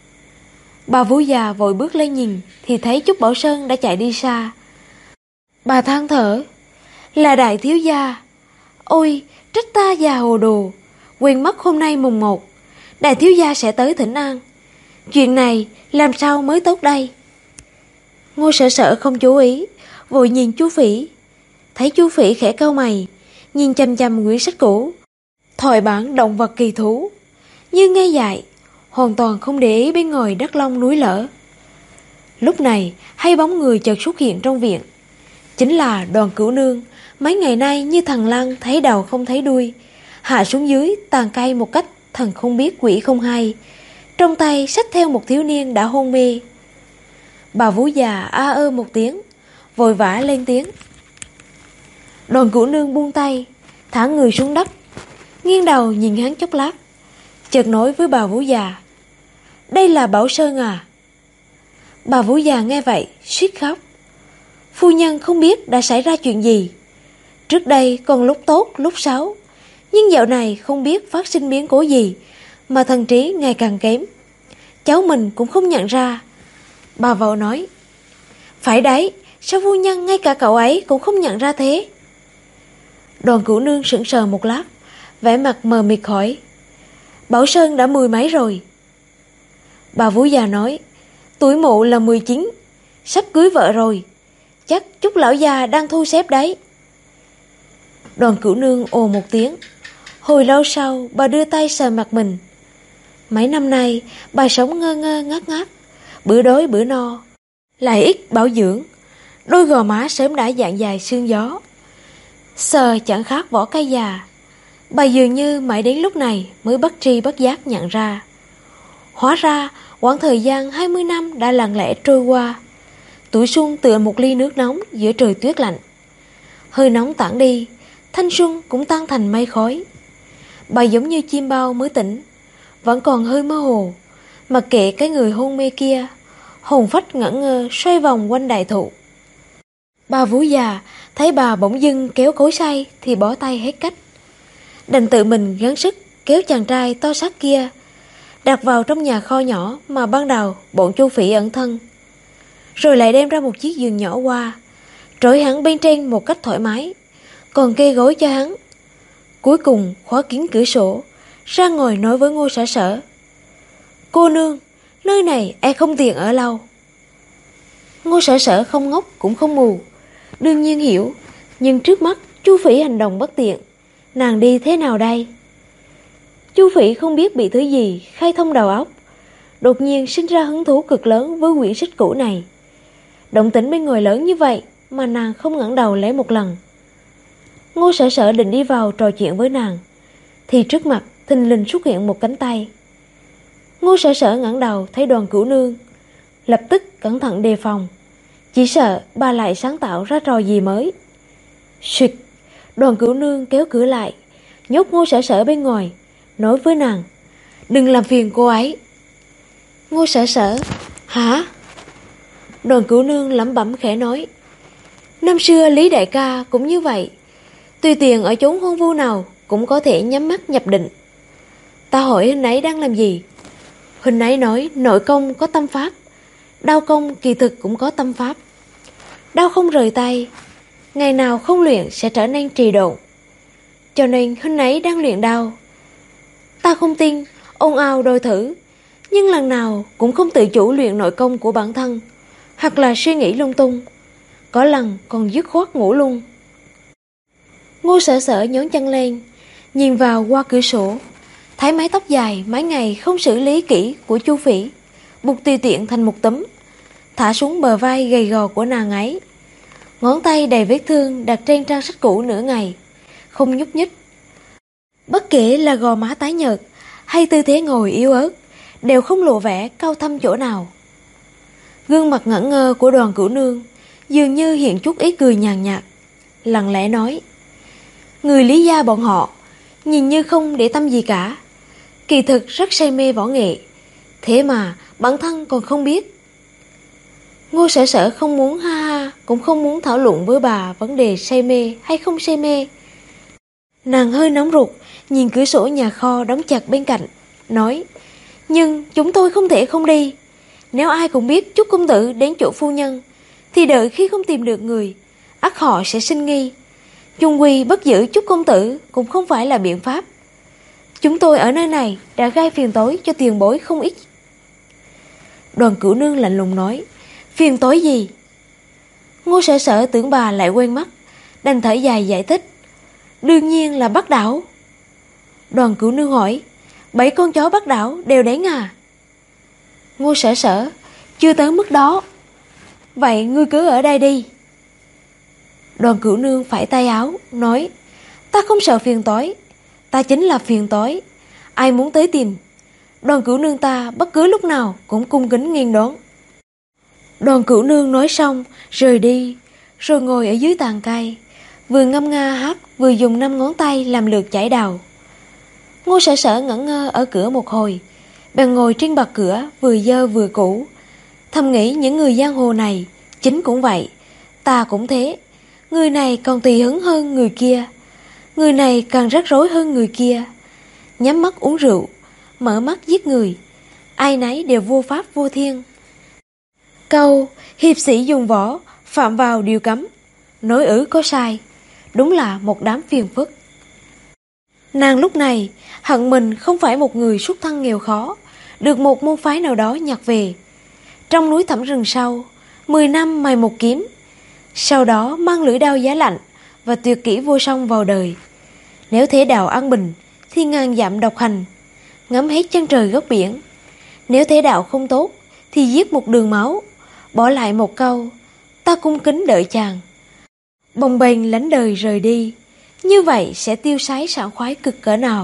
Bà vú già vội bước lên nhìn thì thấy Chúc Bảo Sơn đã chạy đi xa. Bà than thở, là đại thiếu gia, ôi trách ta già hồ đồ, quên mất hôm nay mùng 1, đại thiếu gia sẽ tới thỉnh an. Chuyện này làm sao mới tốt đây? Ngô Sở Sở không chú ý, vội nhìn Chu Phỉ. Thấy Chu Phỉ khẽ cau mày, nhìn chằm chằm quyển sách cũ, thoại bản động vật kỳ thú, như nghe dại, hoàn toàn không để ý bên ngoài đất long núi lở. Lúc này hai bóng người chợt xuất hiện trong viện, chính là Đoàn Cửu Nương, mấy ngày nay như thằn lằn thấy đầu không thấy đuôi, hạ xuống dưới tàn cây một cách thần không biết quỷ không hay, trong tay xách theo một thiếu niên đã hôn mê. Bà vú già a ơ một tiếng, vội vã lên tiếng. Đoàn Cửu Nương buông tay, thả người xuống đất, nghiêng đầu nhìn hắn chốc lát, chợt nói với bà vú già, đây là Bảo Sơn à? Bà vú già nghe vậy suýt khóc. Phu nhân không biết đã xảy ra chuyện gì, trước đây còn lúc tốt lúc xấu, nhưng dạo này không biết phát sinh biến cố gì mà thần trí ngày càng kém, cháu mình cũng không nhận ra. Bà vợ nói, phải đấy, sao phu nhân ngay cả cậu ấy cũng không nhận ra thế? Đoàn Cửu Nương sững sờ một lát, vẻ mặt mờ mịt hỏi, Bảo Sơn đã 10 mấy rồi. Bà vú già nói, tuổi mụ là 19, sắp cưới vợ rồi, chắc Chúc lão già đang thu xếp đấy. Đoàn Cửu Nương ồ một tiếng, hồi lâu sau bà đưa tay sờ mặt mình. Mấy năm nay bà sống ngơ ngơ ngác ngác, bữa đói bữa no, lại ít bảo dưỡng, đôi gò má sớm đã dạn dài sương gió, sờ chẳng khác vỏ cây già. Bà dường như mãi đến lúc này mới bất tri bất giác nhận ra. Hóa ra quãng thời gian 20 năm đã lặng lẽ trôi qua. Tuổi xuân tựa một ly nước nóng giữa trời tuyết lạnh. Hơi nóng tản đi, thanh xuân cũng tan thành mây khói. Bà giống như chim bao mới tỉnh, vẫn còn hơi mơ hồ, mặc kệ cái người hôn mê kia, hồn phách ngẩn ngơ xoay vòng quanh đại thụ. Bà vú già thấy bà bỗng dưng kéo cối xay thì bỏ tay hết cách, đành tự mình gắng sức kéo chàng trai to xác kia đặt vào trong nhà kho nhỏ mà ban đầu bọn Chu Phỉ ẩn thân, rồi lại đem ra một chiếc giường nhỏ qua, trỗi hắn bên trên một cách thoải mái, còn kê gối cho hắn. Cuối cùng khóa kín cửa sổ, ra ngồi nói với Ngô Sở Sở, cô nương, nơi này e không tiện ở lâu. Ngô Sở Sở không ngốc cũng không mù, đương nhiên hiểu, nhưng trước mắt Chu Phỉ hành động bất tiện, nàng đi thế nào đây? Chu Phỉ không biết bị thứ gì khai thông đầu óc, đột nhiên sinh ra hứng thú cực lớn với quyển sách cũ này. Động tĩnh bên ngoài lớn như vậy mà nàng không ngẩng đầu lấy một lần. Ngô Sở Sở định đi vào trò chuyện với nàng, thì trước mặt thình lình xuất hiện một cánh tay. Ngô Sở Sở ngẩng đầu thấy Đoàn Cửu Nương, lập tức cẩn thận đề phòng, chỉ sợ bà lại sáng tạo ra trò gì mới. Xuyệt, Đoàn Cửu Nương kéo cửa lại, nhốt Ngô Sở Sở bên ngoài, nói với nàng: "Đừng làm phiền cô ấy." Ngô Sở Sở: "Hả?" Đoàn Cửu Nương lẩm bẩm khẽ nói: "Năm xưa Lý đại ca cũng như vậy, tùy tiện ở chốn hoang vu nào cũng có thể nhắm mắt nhập định. Ta hỏi huynh ấy đang làm gì, huynh ấy nói nội công có tâm pháp, đao công kỳ thực cũng có tâm pháp. Đao không rời tay, ngày nào không luyện sẽ trở nên trì độn, cho nên huynh ấy đang luyện đao. Ta không tin, ồn ào đòi thử, nhưng lần nào cũng không tự chủ luyện nội công của bản thân, hoặc là suy nghĩ lung tung, có lần còn dứt khoát ngủ luôn." Ngô Sở Sở nhón chân lên, nhìn vào qua cửa sổ, thấy mái tóc dài mấy ngày không xử lý kỹ của Chu Phỉ buộc tùy tiện thành một túm, thả xuống bờ vai gầy gò của nàng ấy. Ngón tay đầy vết thương đặt trên trang sách cũ nửa ngày, không nhúc nhích. Bất kể là gò má tái nhợt hay tư thế ngồi yếu ớt, đều không lộ vẻ cao thâm chỗ nào. Gương mặt ngẩn ngơ của Đoàn Cửu Nương dường như hiện chút ý cười nhàn nhạt, lặng lẽ nói: "Người Lý gia bọn họ nhìn như không để tâm gì cả, kỳ thực rất say mê võ nghệ, thế mà bản thân còn không biết." Ngô Sở Sở không muốn ha ha, cũng không muốn thảo luận với bà vấn đề say mê hay không say mê. Nàng hơi nóng ruột, nhìn cửa sổ nhà kho đóng chặt bên cạnh, nói: "Nhưng chúng tôi không thể không đi. Nếu ai cũng biết Chúc công tử đến chỗ phu nhân, thì đợi khi không tìm được người, ắt họ sẽ sinh nghi. Chung quy bắt giữ Chúc công tử cũng không phải là biện pháp. Chúng tôi ở nơi này đã gây phiền toái cho tiền bối không ít." Đoàn Cửu Nương lạnh lùng nói: "Phiền toái gì?" Ngô Sở Sở tưởng bà lại quên mất, đành thở dài giải thích: "Đương nhiên là Bắc đảo." Đoàn Cửu Nương hỏi: "7 con chó Bắc đảo đều đến à?" Ngô Sở Sở: "Chưa tới mức đó." "Vậy ngươi cứ ở đây đi." Đoàn Cửu Nương phải tay áo, nói: "Ta không sợ phiền toái, ta chính là phiền toái. Ai muốn tới tìm, Đoàn Cửu Nương ta bất cứ lúc nào cũng cung kính nghênh đón." Đoàn Cửu Nương nói xong rời đi, rồi ngồi ở dưới tàn cây, vừa ngâm nga hát vừa dùng 5 ngón tay làm lượt chải đào. Ngô Sở Sở ngẩn ngơ ở cửa một hồi, bèn ngồi trên bậc cửa vừa dơ vừa cũ, thầm nghĩ những người giang hồ này chính cũng vậy, ta cũng thế. Người này còn tùy hứng hơn người kia, người này càng rắc rối hơn người kia. Nhắm mắt uống rượu, mở mắt giết người, ai nấy đều vô pháp vô thiên. Câu hiệp sĩ dùng võ, phạm vào điều cấm, nói có sai, đúng là một đám phiền phức. Nàng lúc này hận mình không phải một người xuất thân nghèo khó, được một môn phái nào đó nhặt về, trong núi thẳm rừng sâu 10 năm mài một kiếm, sau đó mang lưỡi đao giá lạnh và tuyệt kỹ vô song vào đời. Nếu thế đạo an bình thì ngàn dặm độc hành, ngắm hết chân trời góc biển. Nếu thế đạo không tốt thì giết một đường máu, bỏ lại một câu: ta cung kính đợi chàng. Bồng bềnh lánh đời rời đi, như vậy sẽ tiêu sái sảng khoái cực cỡ nào.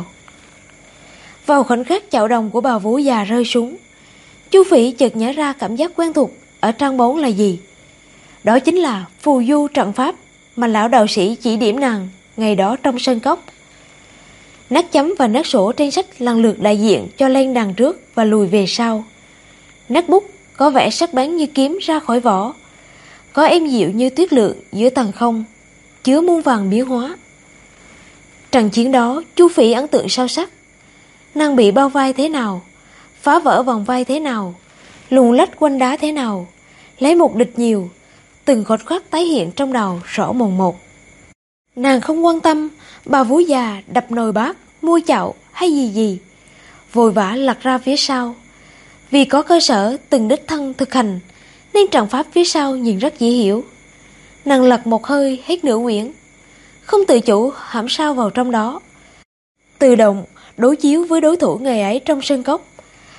Vào khoảnh khắc chạo đồng của bà vú già rơi xuống, Chu Phỉ chợt nhớ ra cảm giác quen thuộc ở trang 4 là gì. Đó chính là phù du trận pháp mà lão đạo sĩ chỉ điểm nàng ngày đó trong sân cốc. Nét chấm và nét sổ trên sách lần lượt đại diện cho lên đằng trước và lùi về sau. Nét bút có vẻ sắc bén như kiếm ra khỏi vỏ, có êm dịu như tuyết lượng giữa tầng không, chứa muôn vàn biến hóa. Trận chiến đó Chu Phỉ ấn tượng sâu sắc. Nàng bị bao vây thế nào, phá vỡ vòng vây thế nào, luồn lách quanh đá thế nào, lấy một địch nhiều, từng khoảnh khắc tái hiện trong đầu rõ mồn một. Nàng không quan tâm bà vú già đập nồi bát, mua chậu hay gì gì, vội vã lật ra phía sau. Vì có cơ sở từng đích thân thực hành nên trận pháp phía sau nhìn rất dễ hiểu. Nàng lật một hơi hết nửa quyển, không tự chủ hãm sâu vào trong đó, tự động đối chiếu với đối thủ ngày ấy trong sân cốc,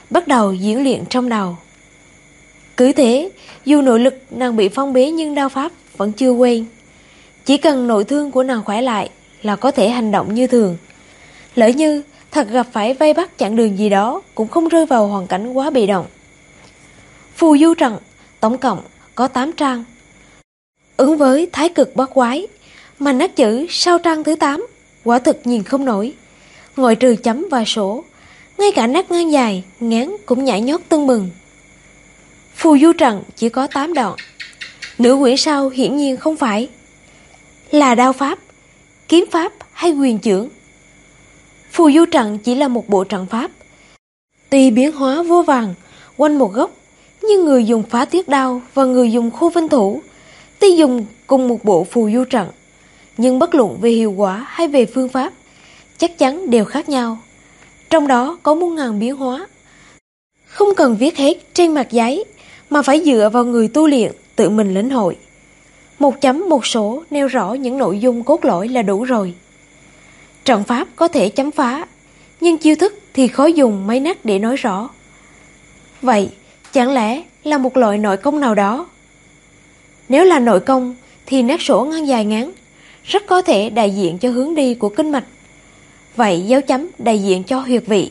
bắt đầu diễn luyện trong đầu. Cứ thế, dù nội lực nàng bị phong bế nhưng đao pháp vẫn chưa quên. Chỉ cần nội thương của nàng khỏe lại là có thể hành động như thường. Lỡ như thật gặp phải vây bắt chặn đường gì đó cũng không rơi vào hoàn cảnh quá bị động. Phù du trận tổng cộng có 8 trang. Ứng với thái cực bát quái, mà nét chữ sau trang thứ 8 quả thực nhìn không nổi. Ngoại trừ chấm và sổ, ngay cả nét ngang dài, ngán cũng nhảy nhót tưng bừng. Phù du trận chỉ có 8 đoạn. Nửa quyển sau hiển nhiên không phải là đao pháp, kiếm pháp hay quyền chưởng. Phù du trận chỉ là một bộ trận pháp. Tuy biến hóa vô vàn quanh một góc, nhưng người dùng phá tuyết đao và người dùng khô vinh thủ tuy dùng cùng một bộ phù du trận, nhưng bất luận về hiệu quả hay về phương pháp chắc chắn đều khác nhau. Trong đó có muôn ngàn biến hóa, không cần viết hết trên mặt giấy, mà phải dựa vào người tu luyện tự mình lĩnh hội. Một chấm một sổ nêu rõ những nội dung cốt lõi là đủ rồi. Trận pháp có thể chấm phá, nhưng chiêu thức thì khó dùng mấy nét để nói rõ. Vậy chẳng lẽ là một loại nội công nào đó? Nếu là nội công thì nét sổ ngang dài ngắn rất có thể đại diện cho hướng đi của kinh mạch. Vậy dấu chấm đại diện cho huyệt vị.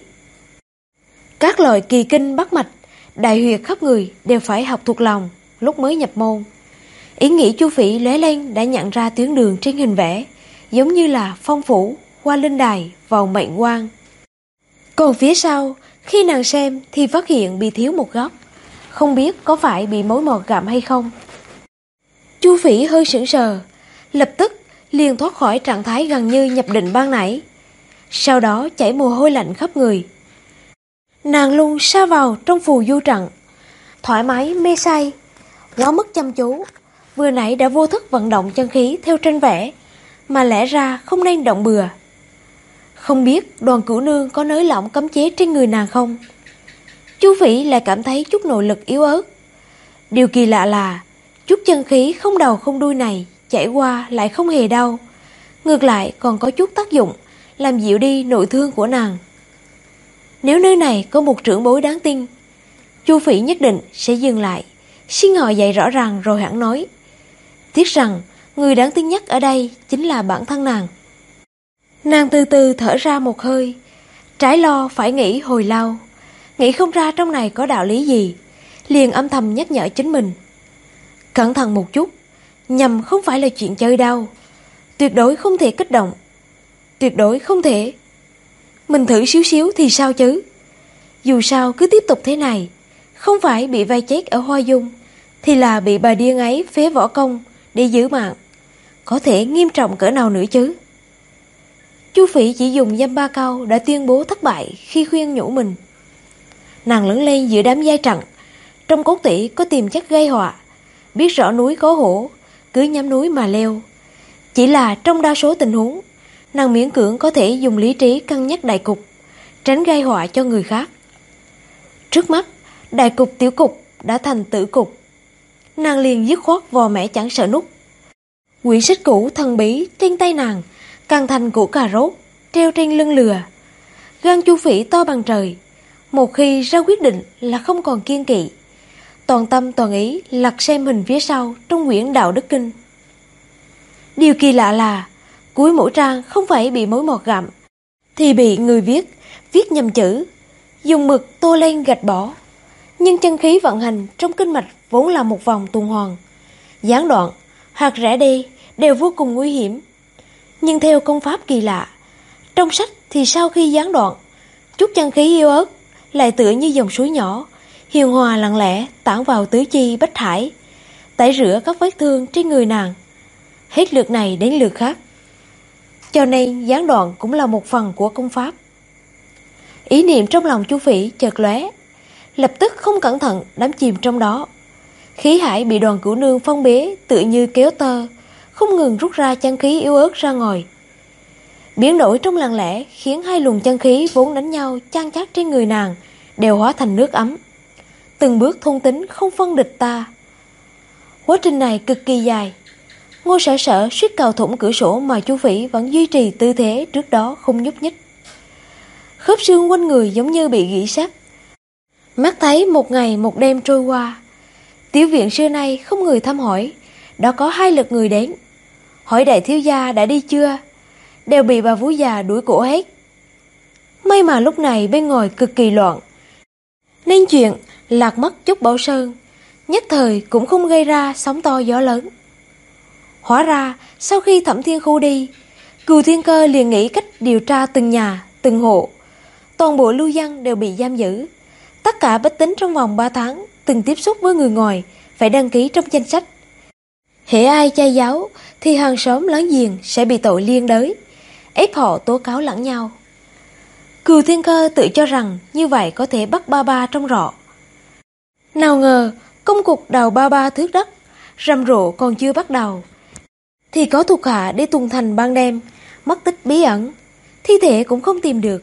Các loại kỳ kinh bắt mạch, đại huyệt khắp người đều phải học thuộc lòng lúc mới nhập môn. Ý nghĩ Chu Phỉ lóe lên đã nhận ra tuyến đường trên hình vẽ, giống như là phong phủ, qua linh đài, vào mệnh quan. Còn phía sau, khi nàng xem thì phát hiện bị thiếu một góc, không biết có phải bị mối mọt gặm hay không. Chu Phỉ hơi sững sờ, lập tức liền thoát khỏi trạng thái gần như nhập định ban nãy. Sau đó chảy mồ hôi lạnh khắp người. Nàng luôn sa vào trong phù du trận, thoải mái mê say, quá mức chăm chú. Vừa nãy đã vô thức vận động chân khí theo tranh vẽ, mà lẽ ra không nên động bừa. Không biết Đoàn Cửu Nương có nới lỏng cấm chế trên người nàng không? Chu Phỉ lại cảm thấy chút nội lực yếu ớt. Điều kỳ lạ là chút chân khí không đầu không đuôi này chảy qua lại không hề đau, ngược lại còn có chút tác dụng làm dịu đi nội thương của nàng. Nếu nơi này có một trưởng bối đáng tin, Chu Phỉ nhất định sẽ dừng lại, xin họ dạy rõ ràng rồi hẳn nói. Tiếc rằng người đáng tin nhất ở đây chính là bản thân nàng. Nàng từ từ thở ra một hơi, trái lo phải nghĩ hồi lâu, nghĩ không ra trong này có đạo lý gì, liền âm thầm nhắc nhở chính mình. Cẩn thận một chút, nhầm không phải là chuyện chơi đâu, tuyệt đối không thể kích động, tuyệt đối không thể. Mình thử xíu xíu thì sao chứ? Dù sao cứ tiếp tục thế này, không phải bị vây chết ở Hoa Dung, thì là bị bà điên ấy phế võ công để giữ mạng. Có thể nghiêm trọng cỡ nào nữa chứ? Chu Phỉ chỉ dùng dăm ba câu đã tuyên bố thất bại khi khuyên nhủ mình. Nàng lớn lên giữa đám giai trận, trong cốt tủy có tiềm chất gây họa, biết rõ núi có hổ, cứ nhắm núi mà leo. Chỉ là trong đa số tình huống, nàng miễn cưỡng có thể dùng lý trí cân nhắc đại cục, tránh gây họa cho người khác. Trước mắt, đại cục tiểu cục đã thành tử cục. Nàng liền dứt khoát vò mẻ chẳng sợ nút. Quyển sách cũ thần bí trên tay nàng càng thành củ cà rốt treo trên lưng lừa. Gan Chu Phỉ to bằng trời, một khi ra quyết định là không còn kiêng kỵ, toàn tâm toàn ý lật xem hình phía sau trong quyển Đạo Đức Kinh. Điều kỳ lạ là cuối mỗi trang không phải bị mối mọt gặm, thì bị người viết nhầm chữ, dùng mực tô lên gạch bỏ. Nhưng chân khí vận hành trong kinh mạch vốn là một vòng tuần hoàn, gián đoạn hoặc rẽ đi đều vô cùng nguy hiểm. Nhưng theo công pháp kỳ lạ, trong sách thì sau khi gián đoạn, chút chân khí yếu ớt lại tựa như dòng suối nhỏ, hiền hòa lặng lẽ tản vào tứ chi bách hải, tẩy rửa các vết thương trên người nàng, hết lượt này đến lượt khác. Cho nên gián đoạn cũng là một phần của công pháp. Ý niệm trong lòng Chu Phỉ chợt lóe, lập tức không cẩn thận đắm chìm trong đó. Khí hải bị Đoàn Cửu Nương phong bế tựa như kéo tơ, không ngừng rút ra chân khí yếu ớt ra ngoài. Biến đổi trong lặng lẽ khiến hai luồng chân khí vốn đánh nhau chan chát trên người nàng đều hóa thành nước ấm, từng bước thôn tính không phân địch ta. Quá trình này cực kỳ dài. Ngô Sở Sở suýt cào thủng cửa sổ mà Chu Phỉ vẫn duy trì tư thế trước đó không nhúc nhích. Khớp xương quanh người giống như bị gỉ sắt, Mắt thấy một ngày một đêm trôi qua, tiểu viện xưa nay không người thăm hỏi. Đã có 2 lượt người đến hỏi đại thiếu gia đã đi chưa, đều bị bà vú già đuổi cổ hết. May mà lúc này bên ngoài cực kỳ loạn, nên chuyện lạc mất chút Bảo Sơn nhất thời cũng không gây ra sóng to gió lớn. Hóa ra sau khi Thẩm Thiên Khu đi, Cừu Thiên Cơ liền nghĩ cách điều tra từng nhà từng hộ. Toàn bộ lưu dân đều bị giam giữ. Tất cả bách tính trong vòng 3 tháng từng tiếp xúc với người ngoài phải đăng ký trong danh sách. Hễ ai chai giáo thì hàng xóm láng giềng sẽ bị tội liên đới, ép họ tố cáo lẫn nhau. Cừu Thiên Cơ tự cho rằng như vậy có thể bắt ba ba trong rọ. Nào ngờ công cuộc đào ba thước đất rầm rộ còn chưa bắt đầu, thì có thuộc hạ đi tuần thành ban đêm, mất tích bí ẩn, thi thể cũng không tìm được.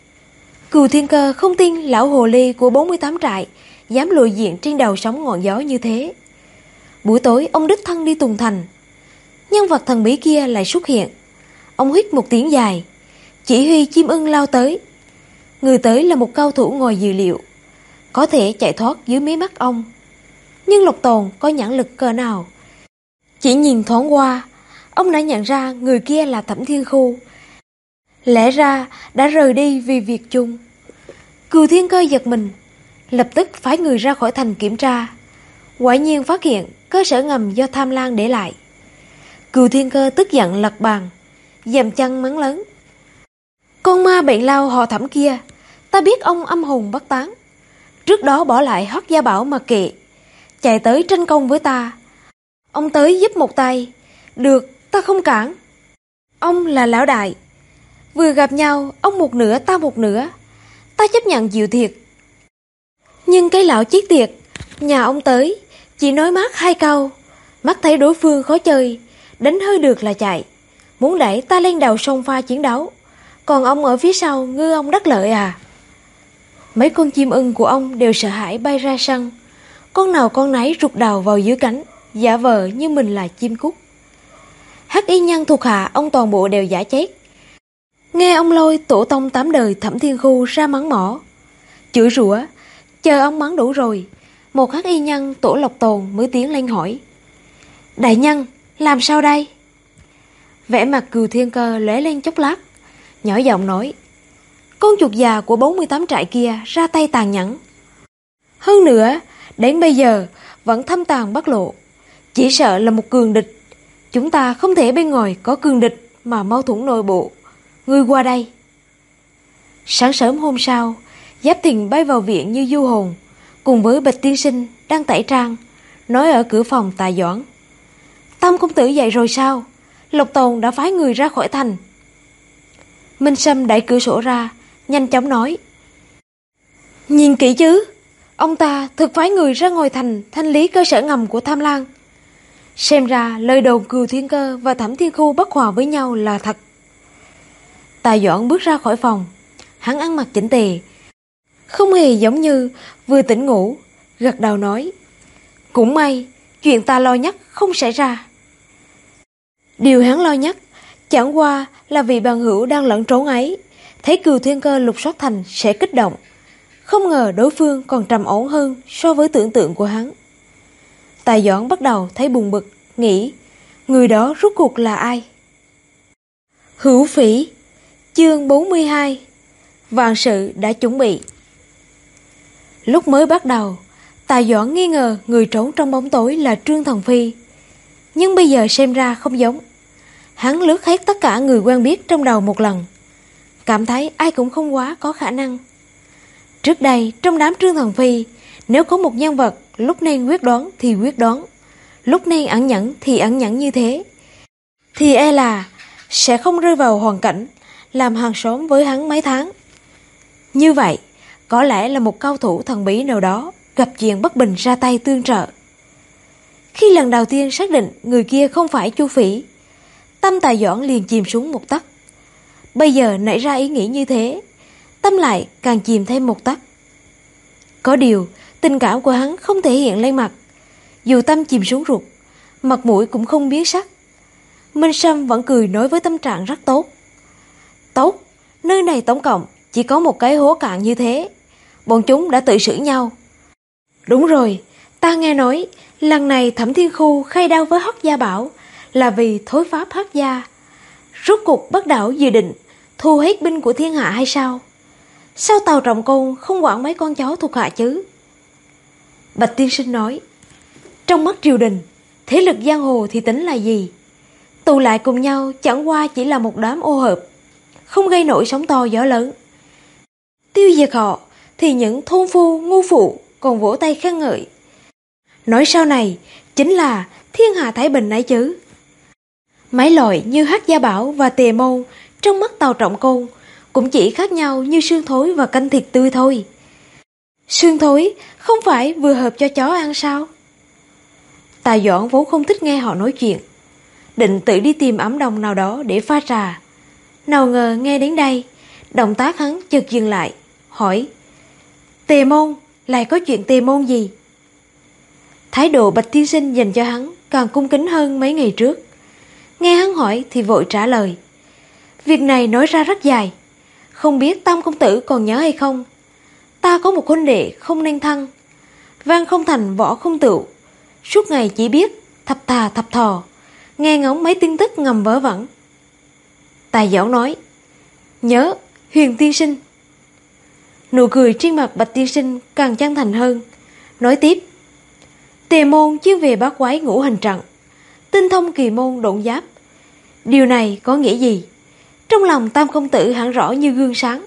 Cừu Thiên Cơ không tin lão hồ ly của 48 trại dám lộ diện trên đầu sóng ngọn gió như thế. Buổi tối ông đích thân đi tuần thành, nhân vật thần bí kia lại xuất hiện. Ông hít một tiếng dài, chỉ huy chim ưng lao tới. Người tới là một cao thủ ngoài dự liệu, có thể chạy thoát dưới mí mắt ông. Nhưng Lộc Tồn có nhãn lực cỡ nào, chỉ nhìn thoáng qua, ông đã nhận ra người kia là Thẩm Thiên Khu. Lẽ ra đã rời đi vì việc chung. Cừu Thiên Cơ giật mình, lập tức phái người ra khỏi thành kiểm tra. Quả nhiên phát hiện cơ sở ngầm do Tham Lang để lại. Cừu Thiên Cơ tức giận lật bàn, dậm chân mắng lớn: Con ma bệnh lao họ Thẩm kia, ta biết ông âm hồn bất tán. Trước đó bỏ lại Hoắc Gia Bảo mà kệ, chạy tới tranh công với ta. Ông tới giúp một tay, được, ta không cản. Ông là lão đại, vừa gặp nhau ông một nửa ta một nửa, ta chấp nhận chịu thiệt. Nhưng cái lão chết tiệt nhà ông tới chỉ nói mát 2 câu, mắt thấy đối phương khó chơi, đánh hơi được là chạy, muốn đẩy ta lên đầu sông pha chiến đấu. Còn ông ở phía sau ngư ông đắc lợi à? Mấy con chim ưng của ông đều sợ hãi bay ra sân, con nào con nấy rụt đầu vào dưới cánh, giả vờ như mình là chim cút. Hắc y nhân thuộc hạ ông toàn bộ đều giả chết. Nghe ông lôi tổ tông 8 đời Thẩm Thiên Khu ra mắng mỏ, chửi rủa. Chờ ông mắng đủ rồi, một hắc y nhân tổ Lộc Tồn mới tiến lên hỏi: Đại nhân, làm sao đây? Vẻ mặt Cừu Thiên Cơ lóe lên chốc lát, nhỏ giọng nói: Con chuột già của 48 trại kia ra tay tàn nhẫn. Hơn nữa, đến bây giờ vẫn thâm tàn bất lộ, chỉ sợ là một cường địch. Chúng ta không thể bên ngoài có cường địch mà mâu thuẫn nội bộ. Ngươi qua đây. Sáng sớm hôm sau, Giáp Thìn bay vào viện như du hồn, cùng với Bạch Tiên Sinh đang tẩy trang, nói ở cửa phòng Tạ Doãn: Tam công tử dậy rồi sao? Lộc Tồn đã phái người ra khỏi thành. Minh Sâm đẩy cửa sổ ra, nhanh chóng nói: Nhìn kỹ chứ, ông ta thực phái người ra ngoài thành thanh lý cơ sở ngầm của Tham Lang. Xem ra lời đồn Cừu Thiên Cơ và Thẩm Thiên Khu bất hòa với nhau là thật. Tạ Doãn bước ra khỏi phòng, hắn ăn mặc chỉnh tề, không hề giống như vừa tỉnh ngủ, gật đầu nói: Cũng may, chuyện ta lo nhất không xảy ra. Điều hắn lo nhất chẳng qua là vì bằng hữu đang lẫn trốn ấy, thấy Cừu Thiên Cơ lục soát thành sẽ kích động. Không ngờ đối phương còn trầm ổn hơn so với tưởng tượng của hắn. Tạ Doãn bắt đầu thấy buồn bực, nghĩ người đó rốt cuộc là ai. Hữu Phỉ, chương 42. Vạn sự đã chuẩn bị. Lúc mới bắt đầu, Tạ Doãn nghi ngờ người trốn trong bóng tối là Trương Thần Phi, nhưng bây giờ xem ra không giống. Hắn lướt hết tất cả người quen biết trong đầu một lần, cảm thấy ai cũng không quá có khả năng. Trước đây trong đám Trương Thần Phi, nếu có một nhân vật lúc nên quyết đoán thì quyết đoán, lúc nên ẩn nhẫn thì ẩn nhẫn như thế, thì e là sẽ không rơi vào hoàn cảnh làm hàng xóm với hắn mấy tháng. Như vậy, có lẽ là một cao thủ thần bí nào đó gặp chuyện bất bình ra tay tương trợ. Khi lần đầu tiên xác định người kia không phải Chu Phỉ, tâm Tạ Doãn liền chìm xuống một tấc. Bây giờ nảy ra ý nghĩ như thế, tâm lại càng chìm thêm một tấc. Có điều, tình cảm của hắn không thể hiện lên mặt. Dù tâm chìm xuống ruột, mặt mũi cũng không biến sắc. Minh Sâm vẫn cười nói với tâm trạng rất tốt: Tốt, nơi này tổng cộng chỉ có một cái hố cạn như thế, bọn chúng đã tự xử nhau. Đúng rồi, ta nghe nói lần này Thẩm Thiên Khu khai đao với Hoắc Gia Bảo là vì thối pháp Hoắc Gia. Rốt cuộc Bắc Đảo dự định thu hết binh của thiên hạ hay sao? Sao Tào Trọng Côn không quản mấy con cháu thuộc hạ chứ? Bạch tiên sinh nói, trong mắt triều đình, thế lực giang hồ thì tính là gì? Tụ lại cùng nhau chẳng qua chỉ là một đám ô hợp, không gây nổi sóng to gió lớn. Tiêu diệt họ thì những thôn phu ngu phụ còn vỗ tay khen ngợi, nói sau này chính là thiên hạ thái bình ấy chứ. Mấy loại như Hoắc Gia Bảo và Tề Môn trong mắt Tào Trọng Côn cũng chỉ khác nhau như xương thối và canh thịt tươi thôi. Xương thối không phải vừa hợp cho chó ăn sao? Tài Doãn vốn không thích nghe họ nói chuyện, định tự đi tìm ấm đồng nào đó để pha trà. Nào ngờ nghe đến đây, động tác hắn chợt dừng lại, hỏi, Tề Môn, lại có chuyện Tề Môn gì? Thái độ Bạch tiên sinh dành cho hắn càng cung kính hơn mấy ngày trước. Nghe hắn hỏi thì vội trả lời, việc này nói ra rất dài, không biết Tam công tử còn nhớ hay không? Ta có một huynh đệ không nên thân, văn không thành võ không tựu, suốt ngày chỉ biết thập thà thập thò, nghe ngóng mấy tin tức ngầm vớ vẩn. Tài Giảo nói, nhớ Huyền tiên sinh. Nụ cười trên mặt Bạch tiên sinh càng chân thành hơn, nói tiếp, Tề Môn chuyên về bát quái ngũ hành trận, tinh thông kỳ môn độn giáp. Điều này có nghĩa gì? Trong lòng Tam công tử hẳn rõ như gương sáng.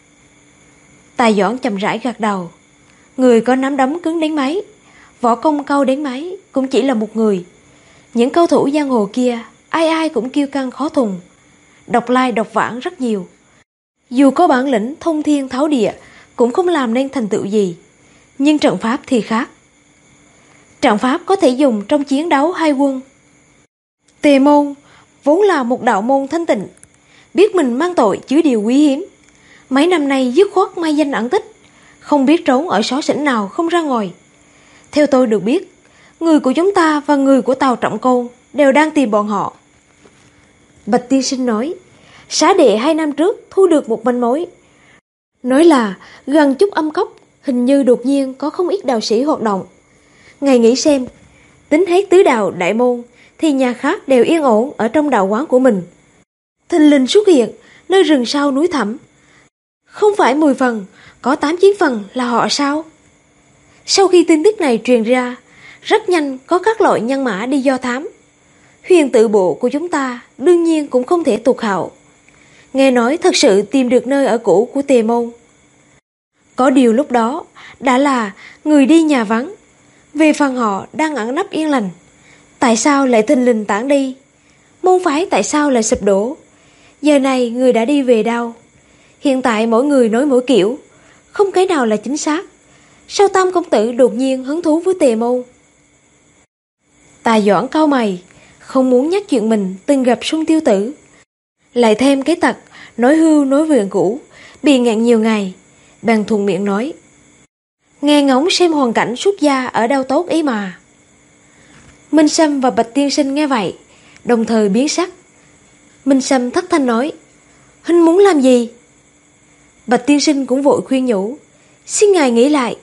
Tài Doãn chậm rãi gật đầu. Người có nắm đấm cứng đến mấy, võ công cao đến mấy cũng chỉ là một người. Những cao thủ giang hồ kia ai ai cũng kiêu căng khó thùng, độc lai độc vãng rất nhiều. Dù có bản lĩnh thông thiên tháo địa cũng không làm nên thành tựu gì. Nhưng trận pháp thì khác. Trận pháp có thể dùng trong chiến đấu hai quân. Tề Môn vốn là một đạo môn thanh tịnh, biết mình mang tội chứa điều quý hiếm, mấy năm nay dứt khoát mai danh ẩn tích, không biết trốn ở xó xỉnh nào không ra ngoài. Theo tôi được biết, người của chúng ta và người của Tào Trọng Côn đều đang tìm bọn họ. Bạch tiên sinh nói, xá đệ 2 năm trước thu được một manh mối, nói là gần Trúc Âm Cốc hình như đột nhiên có không ít đạo sĩ hoạt động. Ngài nghĩ xem, tính hết tứ đạo đại môn thì nhà khác đều yên ổn ở trong đạo quán của mình, thình lình xuất hiện nơi rừng sau núi Thẳm, không phải 10 phần, có 8-9 phần là họ sao? Sau khi tin tức này truyền ra, rất nhanh có các loại nhân mã đi do thám. Huyền tự bộ của chúng ta đương nhiên cũng không thể tụt hậu. Nghe nói thật sự tìm được nơi ở cũ của Tề Môn. Có điều lúc đó đã là người đi nhà vắng. Về phần họ đang ẩn nấp yên lành, tại sao lại thình lình tản đi? Môn phái tại sao lại sụp đổ? Giờ này người đã đi về đâu? Hiện tại mỗi người nói mỗi kiểu, không cái nào là chính xác. Sao Tam công tử đột nhiên hứng thú với Tề Môn? Tài Doãn cau mày, không muốn nhắc chuyện mình từng gặp Sung Tiêu Tử, lại thêm cái tật nói hưu nói vượn cũ, bị ngạn nhiều ngày, bèn thuận miệng nói, nghe ngóng xem hoàn cảnh xuất gia ở đâu tốt ý mà. Minh Sâm và Bạch tiên sinh nghe vậy, đồng thời biến sắc. Minh Sâm thất thanh nói, huynh muốn làm gì? Bạch tiên sinh cũng vội khuyên nhủ, xin ngài nghĩ lại.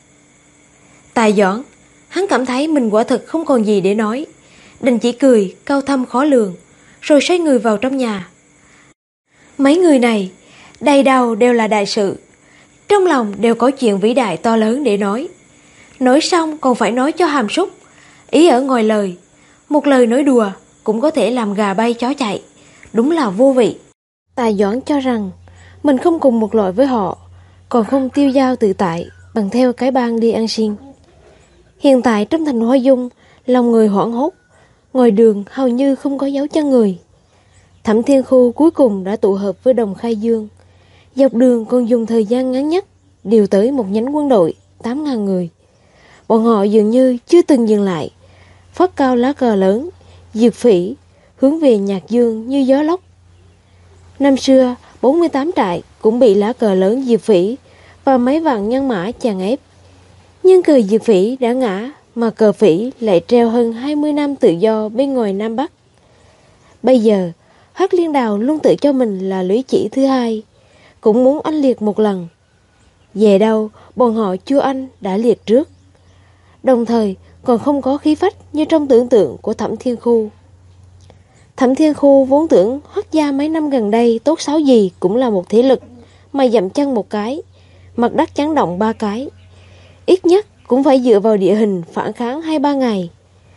Tài Doãn, hắn cảm thấy mình quả thực không còn gì để nói, đành chỉ cười cao thâm khó lường, rồi xoay người vào trong nhà. Mấy người này đầy đầu đều là đại sự, trong lòng đều có chuyện vĩ đại to lớn để nói xong còn phải nói cho hàm súc, ý ở ngoài lời. Một lời nói đùa cũng có thể làm gà bay chó chạy, đúng là vô vị. Tài Doãn cho rằng mình không cùng một loại với họ, còn không tiêu dao tự tại bằng theo cái bang đi ăn xiên. Hiện tại trong thành Hoa Dung, lòng người hoảng hốt, ngoài đường hầu như không có dấu chân người. Thẩm Thiên Khu cuối cùng đã tụ hợp với Đồng Khai Dương, dọc đường còn dùng thời gian ngắn nhất điều tới một nhánh quân đội 8.000 người. Bọn họ dường như chưa từng dừng lại, phất cao lá cờ lớn, diệt phỉ, hướng về Nhạc Dương như gió lốc. Năm xưa, 48 trại cũng bị lá cờ lớn diệt phỉ và mấy vạn nhân mã chèn ép. Nhưng cờ diệt phỉ đã ngã, mà cờ phỉ lại treo hơn 20 năm tự do bên ngoài Nam Bắc. Bây giờ, Hoắc Liên Đào luôn tự cho mình là lưỡi chỉ thứ hai, cũng muốn oanh liệt một lần. Về đâu, bọn họ Chu Anh đã liệt trước. Đồng thời còn không có khí phách như trong tưởng tượng của Thẩm Thiên Khu. Thẩm Thiên Khu vốn tưởng Hoắc gia mấy năm gần đây tốt xấu gì cũng là một thế lực, mà dậm chân một cái, mặt đất chấn động 3 cái. Ít nhất cũng phải dựa vào địa hình phản kháng 2-3 ngày.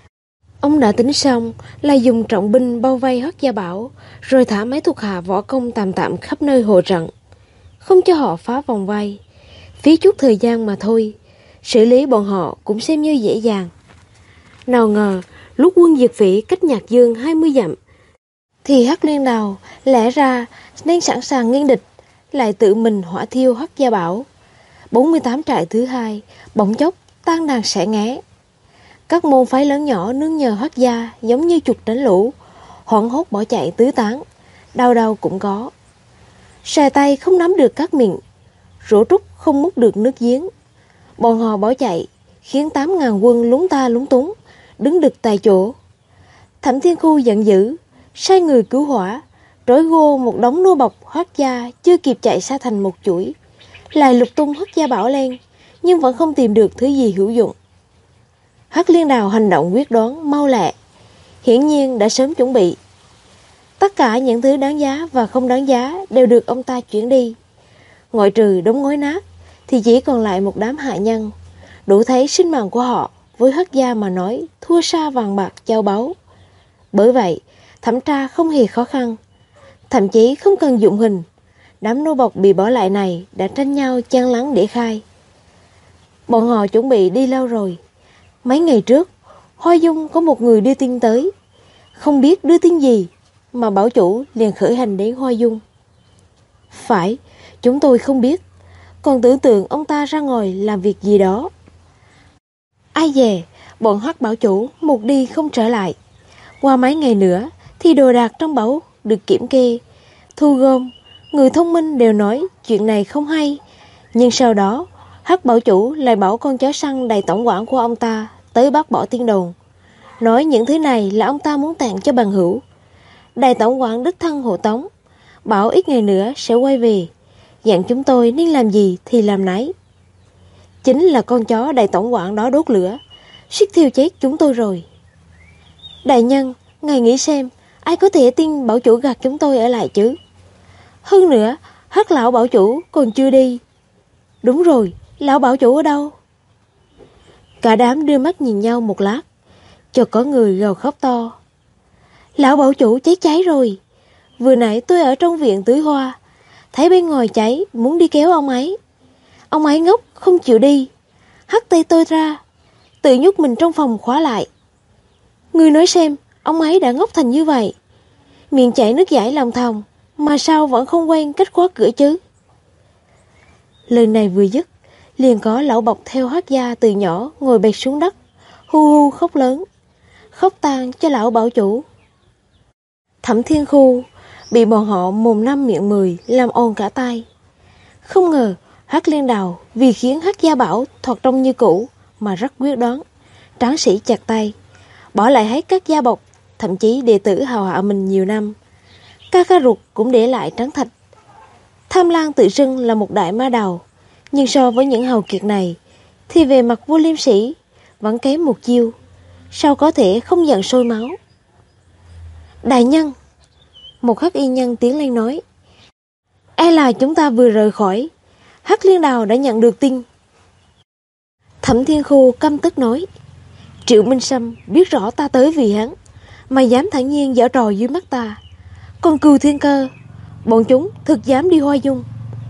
Ông đã tính xong là dùng trọng binh bao vây Hoắc Gia Bảo, rồi thả mấy thuộc hạ võ công tạm tạm khắp nơi hộ trận, không cho họ phá vòng vây. Phí chút thời gian mà thôi, xử lý bọn họ cũng xem như dễ dàng. Nào ngờ lúc quân diệt Phỉ cách Nhạc Dương 20 dặm, thì Hắc Liên Đào lẽ ra nên sẵn sàng nghênh địch, lại tự mình hỏa thiêu Hoắc Gia Bảo. 48 trại thứ hai bỗng chốc tan đàn xẻ nghé. Các môn phái lớn nhỏ nương nhờ Hoắc gia giống như chuột đánh lũ, hoảng hốt bỏ chạy tứ tán, đau đau cũng có. Xòe tay không nắm được các miệng, rổ trúc không múc được nước giếng. Bọn họ bỏ chạy, khiến 8.000 quân lúng ta lúng túng, đứng đực tại chỗ. Thẩm Thiên Khu giận dữ, sai người cứu hỏa, trói gô một đống nô bộc Hoắc gia chưa kịp chạy xa thành một chuỗi, lại lục tung Hoắc Gia Bảo lên, nhưng vẫn không tìm được thứ gì hữu dụng. Hắc Liên Đào hành động quyết đoán, mau lẹ, hiển nhiên đã sớm chuẩn bị. Tất cả những thứ đáng giá và không đáng giá đều được ông ta chuyển đi. Ngoại trừ đống ngói nát thì chỉ còn lại một đám hạ nhân, đủ thấy sinh mạng của họ với Hoắc gia mà nói thua xa vàng bạc châu báu. Bởi vậy, thẩm tra không hề khó khăn, thậm chí không cần dụng hình. Đám nô bộc bị bỏ lại này đã tranh nhau chen lấn để khai. Bọn họ chuẩn bị đi lâu rồi. Mấy ngày trước, Hoa Dung có một người đưa tin tới. Không biết đưa tin gì mà bảo chủ liền khởi hành đến Hoa Dung. Phải, chúng tôi không biết, còn tưởng tượng ông ta ra ngoài làm việc gì đó. Ai dè, bọn Hoắc bảo chủ một đi không trở lại. Qua mấy ngày nữa thì đồ đạc trong bảo được kiểm kê, thu gom. Người thông minh đều nói chuyện này không hay, nhưng sau đó Hắc bảo chủ lại bảo con chó săn đầy tổng quản của ông ta tới bác bỏ tin đồn, nói những thứ này là ông ta muốn tặng cho bằng hữu. Đại tổng quản đích thân hộ tống, bảo ít ngày nữa sẽ quay về, dặn chúng tôi nên làm gì thì làm nấy. Chính là con chó đại tổng quản đó đốt lửa, suýt thiêu chết chúng tôi rồi. Đại nhân, ngài nghĩ xem, ai có thể tin bảo chủ gạt chúng tôi ở lại chứ? Hơn nữa, Hắc lão bảo chủ còn chưa đi. Đúng rồi, lão bảo chủ ở đâu? Cả đám đưa mắt nhìn nhau một lát, chợt có người gào khóc to. Lão bảo chủ cháy cháy rồi. Vừa nãy tôi ở trong viện tưới hoa, thấy bên ngoài cháy, muốn đi kéo ông ấy. Ông ấy ngốc không chịu đi, hất tay tôi ra, tự nhốt mình trong phòng khóa lại. Ngươi nói xem, ông ấy đã ngốc thành như vậy, miệng chảy nước dãi lòng thòng, mà sao vẫn không quen cách khóa cửa chứ? Lời này vừa dứt, liền có lão bọc theo Hoắc gia từ nhỏ ngồi bệt xuống đất, hu hu khóc lớn, khóc tang cho lão bảo chủ. Thẩm Thiên Khu bị bọn họ mồm 5 miệng 10 làm ồn cả tai. Không ngờ Hắc Liên Đào vì khiến Hắc Gia Bảo thoạt trông như cũ mà rất quyết đoán, tráng sĩ chặt tay, bỏ lại hết các gia bộc, thậm chí đệ tử hầu hạ mình nhiều năm. Ca ca ruột cũng để lại trắng thạch. Tham Lang tự xưng là một đại ma đầu, nhưng so với những hầu kiệt này thì về mặt vô liêm sỉ vẫn kém một chiêu, sao có thể không giận sôi máu. Đại nhân, một Hắc y nhân tiến lên nói, e là chúng ta vừa rời khỏi, Hắc Liên Đào đã nhận được tin. Thẩm Thiên Khu căm tức nói, Triệu Minh Sâm biết rõ ta tới vì hắn, mà dám thản nhiên giở trò dưới mắt ta. Còn Cừu Thiên Cơ, bọn chúng thực dám đi Hoa Dung.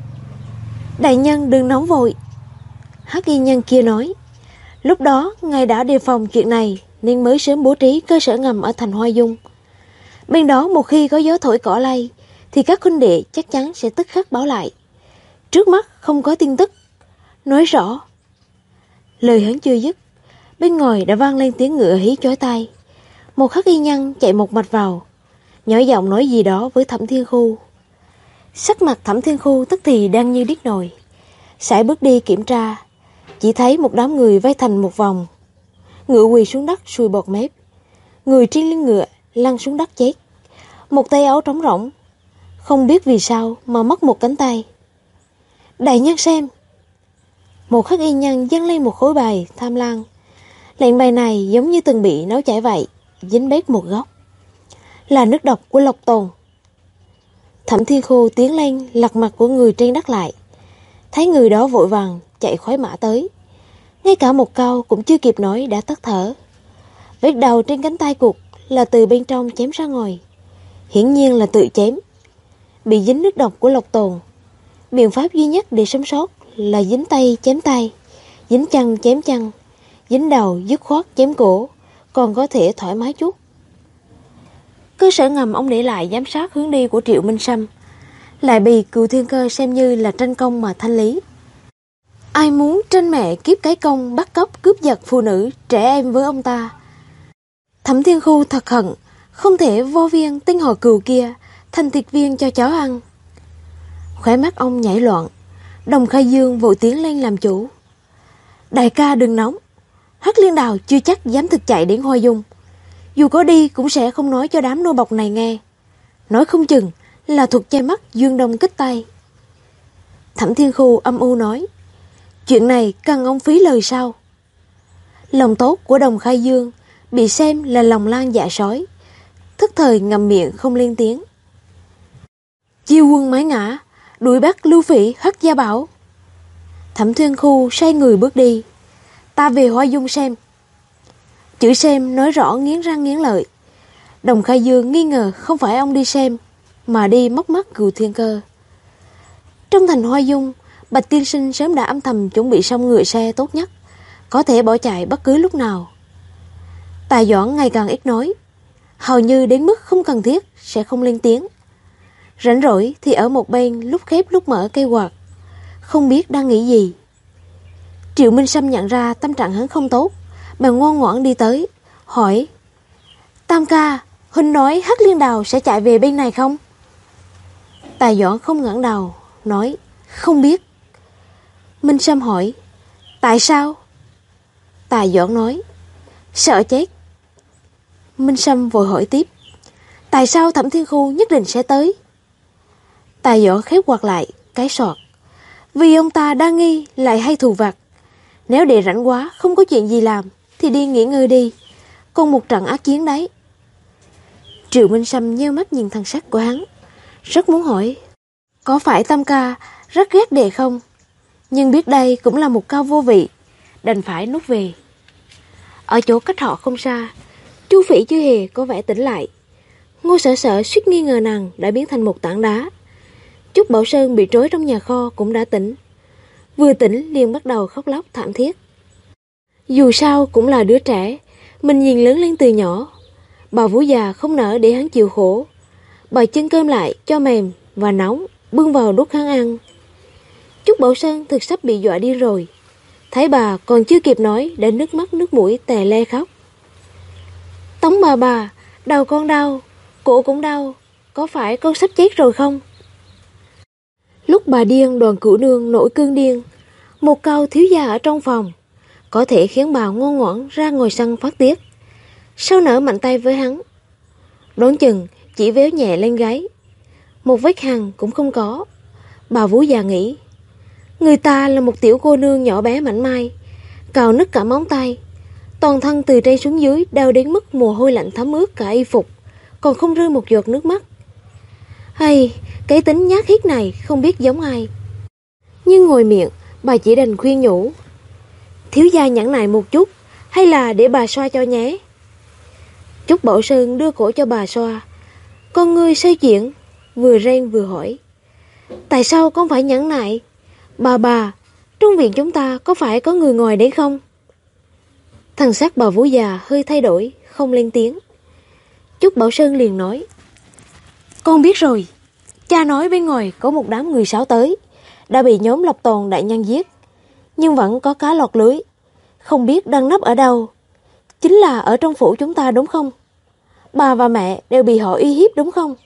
Đại nhân đừng nóng vội, Hắc y nhân kia nói, lúc đó ngài đã đề phòng chuyện này nên mới sớm bố trí cơ sở ngầm ở thành Hoa Dung. Bên đó một khi có gió thổi cỏ lay thì các huynh đệ chắc chắn sẽ tức khắc báo lại. Trước mắt không có tin tức, nói rõ. Lời hắn chưa dứt, bên ngoài đã vang lên tiếng ngựa hí chói tai. Một Hắc y nhân chạy một mạch vào, nhỏ giọng nói gì đó với Thẩm Thiên Khu. Sắc mặt Thẩm Thiên Khu tức thì đang như điếc nồi, sải bước đi kiểm tra, chỉ thấy một đám người vây thành một vòng. Ngựa quỳ xuống đất sùi bọt mép, người trên lưng ngựa lăn xuống đất chết, một tay áo trống rỗng, không biết vì sao mà mất một cánh tay. Đại nhân xem, Một hắc y nhân dâng lên một khối bài tham lam. Lệnh bài này giống như từng bị nấu chảy vậy, dính bết một góc. Là nước độc của Lộc Tồn. Thẩm Thiên Khô tiến lên lật mặt của người trên đất lại. Thấy người đó vội vàng chạy khoái mã tới. Ngay cả một câu cũng chưa kịp nói đã tắt thở. Vết đầu trên cánh tay cụt là từ bên trong chém ra ngoài. Hiển nhiên là tự chém. Bị dính nước độc của Lộc Tồn. Biện pháp duy nhất để sống sót là dính tay chém tay, dính chân chém chân, dính đầu dứt khoát chém cổ, còn có thể thoải mái chút. Cơ sở ngầm ông để lại giám sát hướng đi của Triệu Minh Sâm, lại bị Cừu Thiên Cơ xem như là tranh công mà thanh lý. Ai muốn tranh mẹ kiếp cái công bắt cóc cướp giật phụ nữ trẻ em với ông ta. Thẩm Thiên Khu thật hận, không thể vô viên tên họ Cừu kia thành thịt viên cho chó ăn. Khóe mắt ông nhảy loạn. Đồng Khai Dương vội tiến lên làm chủ. Đại ca đừng nóng. Hắc Liên Đào chưa chắc dám thực chạy đến Hoa Dung. Dù có đi cũng sẽ không nói cho đám nô bộc này nghe. Nói không chừng là thuật che mắt Dương Đông kích tay. Thẩm Thiên Khu âm u nói. Chuyện này cần ông phí lời sao? Lòng tốt của Đồng Khai Dương bị xem là lòng lan dạ sói, thức thời ngậm miệng không lên tiếng. Chiêu quân mái ngã, đuổi bắt Lưu Phỉ Hắc Gia Bảo. Thẩm Thiên Khu xoay người bước đi. Ta về Hoa Dung xem. Chữ xem nói rõ nghiến răng nghiến lợi. Đồng Khai Dương nghi ngờ không phải ông đi xem, mà đi móc mắt Cừu Thiên Cơ. Trong thành Hoa Dung, Bạch tiên sinh sớm đã âm thầm chuẩn bị xong ngựa xe tốt nhất, có thể bỏ chạy bất cứ lúc nào. Tài Doãn ngày càng ít nói, hầu như đến mức không cần thiết sẽ không lên tiếng. Rảnh rỗi thì ở một bên lúc khép lúc mở cây quạt, không biết đang nghĩ gì. Triệu Minh Sâm nhận ra tâm trạng hắn không tốt, bèn ngoan ngoãn đi tới, hỏi: Tam ca, huynh nói Hắc Liên Đào sẽ chạy về bên này không? Tài Doãn không ngẩng đầu, nói: Không biết. Minh Sâm hỏi: Tại sao? Tài Doãn nói: Sợ chết. Minh Sâm vội hỏi tiếp: Tại sao Thẩm Thiên Khu nhất định sẽ tới? Tài Doãn khép quạt lại, cái sọt. Vì ông ta đa nghi lại hay thù vặt. Nếu để rảnh quá không có chuyện gì làm thì đi nghỉ ngơi đi, còn một trận ác chiến đấy. Triệu Minh Sâm nheo mắt nhìn thần sắc của hắn, rất muốn hỏi: Có phải Tam ca rất ghét đệ không? Nhưng biết đây cũng là một câu vô vị, đành phải nuốt về. Ở chỗ cách họ không xa, Chu Phỉ chưa hề có vẻ tỉnh lại. Ngô Sở Sở suýt nghi ngờ nàng đã biến thành một tảng đá. Trúc Bảo Sơn bị trói trong nhà kho cũng đã tỉnh. Vừa tỉnh liền bắt đầu khóc lóc thảm thiết. Dù sao cũng là đứa trẻ, mình nhìn lớn lên từ nhỏ. Bà vú già không nỡ để hắn chịu khổ. Bà chân cơm lại cho mềm và nóng, bưng vào đút hắn ăn. Trúc Bảo Sơn thực sắp bị dọa điên rồi. Thấy bà còn chưa kịp nói đã nước mắt nước mũi tè le khóc. Tống bà, đầu con đau, cổ cũng đau, có phải con sắp chết rồi không? Lúc bà điên, Đoàn Cửu Nương nổi cơn điên. Một câu thiếu gia ở trong phòng có thể khiến bà ngoan ngoãn ra ngồi sân phát tiết. Sao nỡ mạnh tay với hắn? Đoán chừng chỉ véo nhẹ lên gáy, một vết hằn cũng không có. Bà vú già nghĩ, người ta là một tiểu cô nương nhỏ bé mảnh mai, cào nứt cả móng tay, toàn thân từ trên xuống dưới đau đến mức mồ hôi lạnh thấm ướt cả y phục, còn không rơi một giọt nước mắt. Hay, cái tính nhát hiết này không biết giống ai. Nhưng ngồi miệng, bà chỉ đành khuyên nhủ, thiếu gia nhẫn nại một chút, hay là để bà xoa cho nhé. Trúc Bảo Sơn đưa cổ cho bà xoa, con ngươi xoay chuyển, vừa rên vừa hỏi, tại sao con phải nhẫn nại? Bà, trong viện chúng ta có phải có người ngoài đến không? Thần sắc bà vú già hơi thay đổi, không lên tiếng. Trúc Bảo Sơn liền nói, con biết rồi, cha nói bên ngoài có một đám người Sáo tới, đã bị nhóm Lộc Tồn đại nhân giết, nhưng vẫn có cá lọt lưới, không biết đang nấp ở đâu. Chính là ở trong phủ chúng ta đúng không? Bà và mẹ đều bị họ uy hiếp đúng không?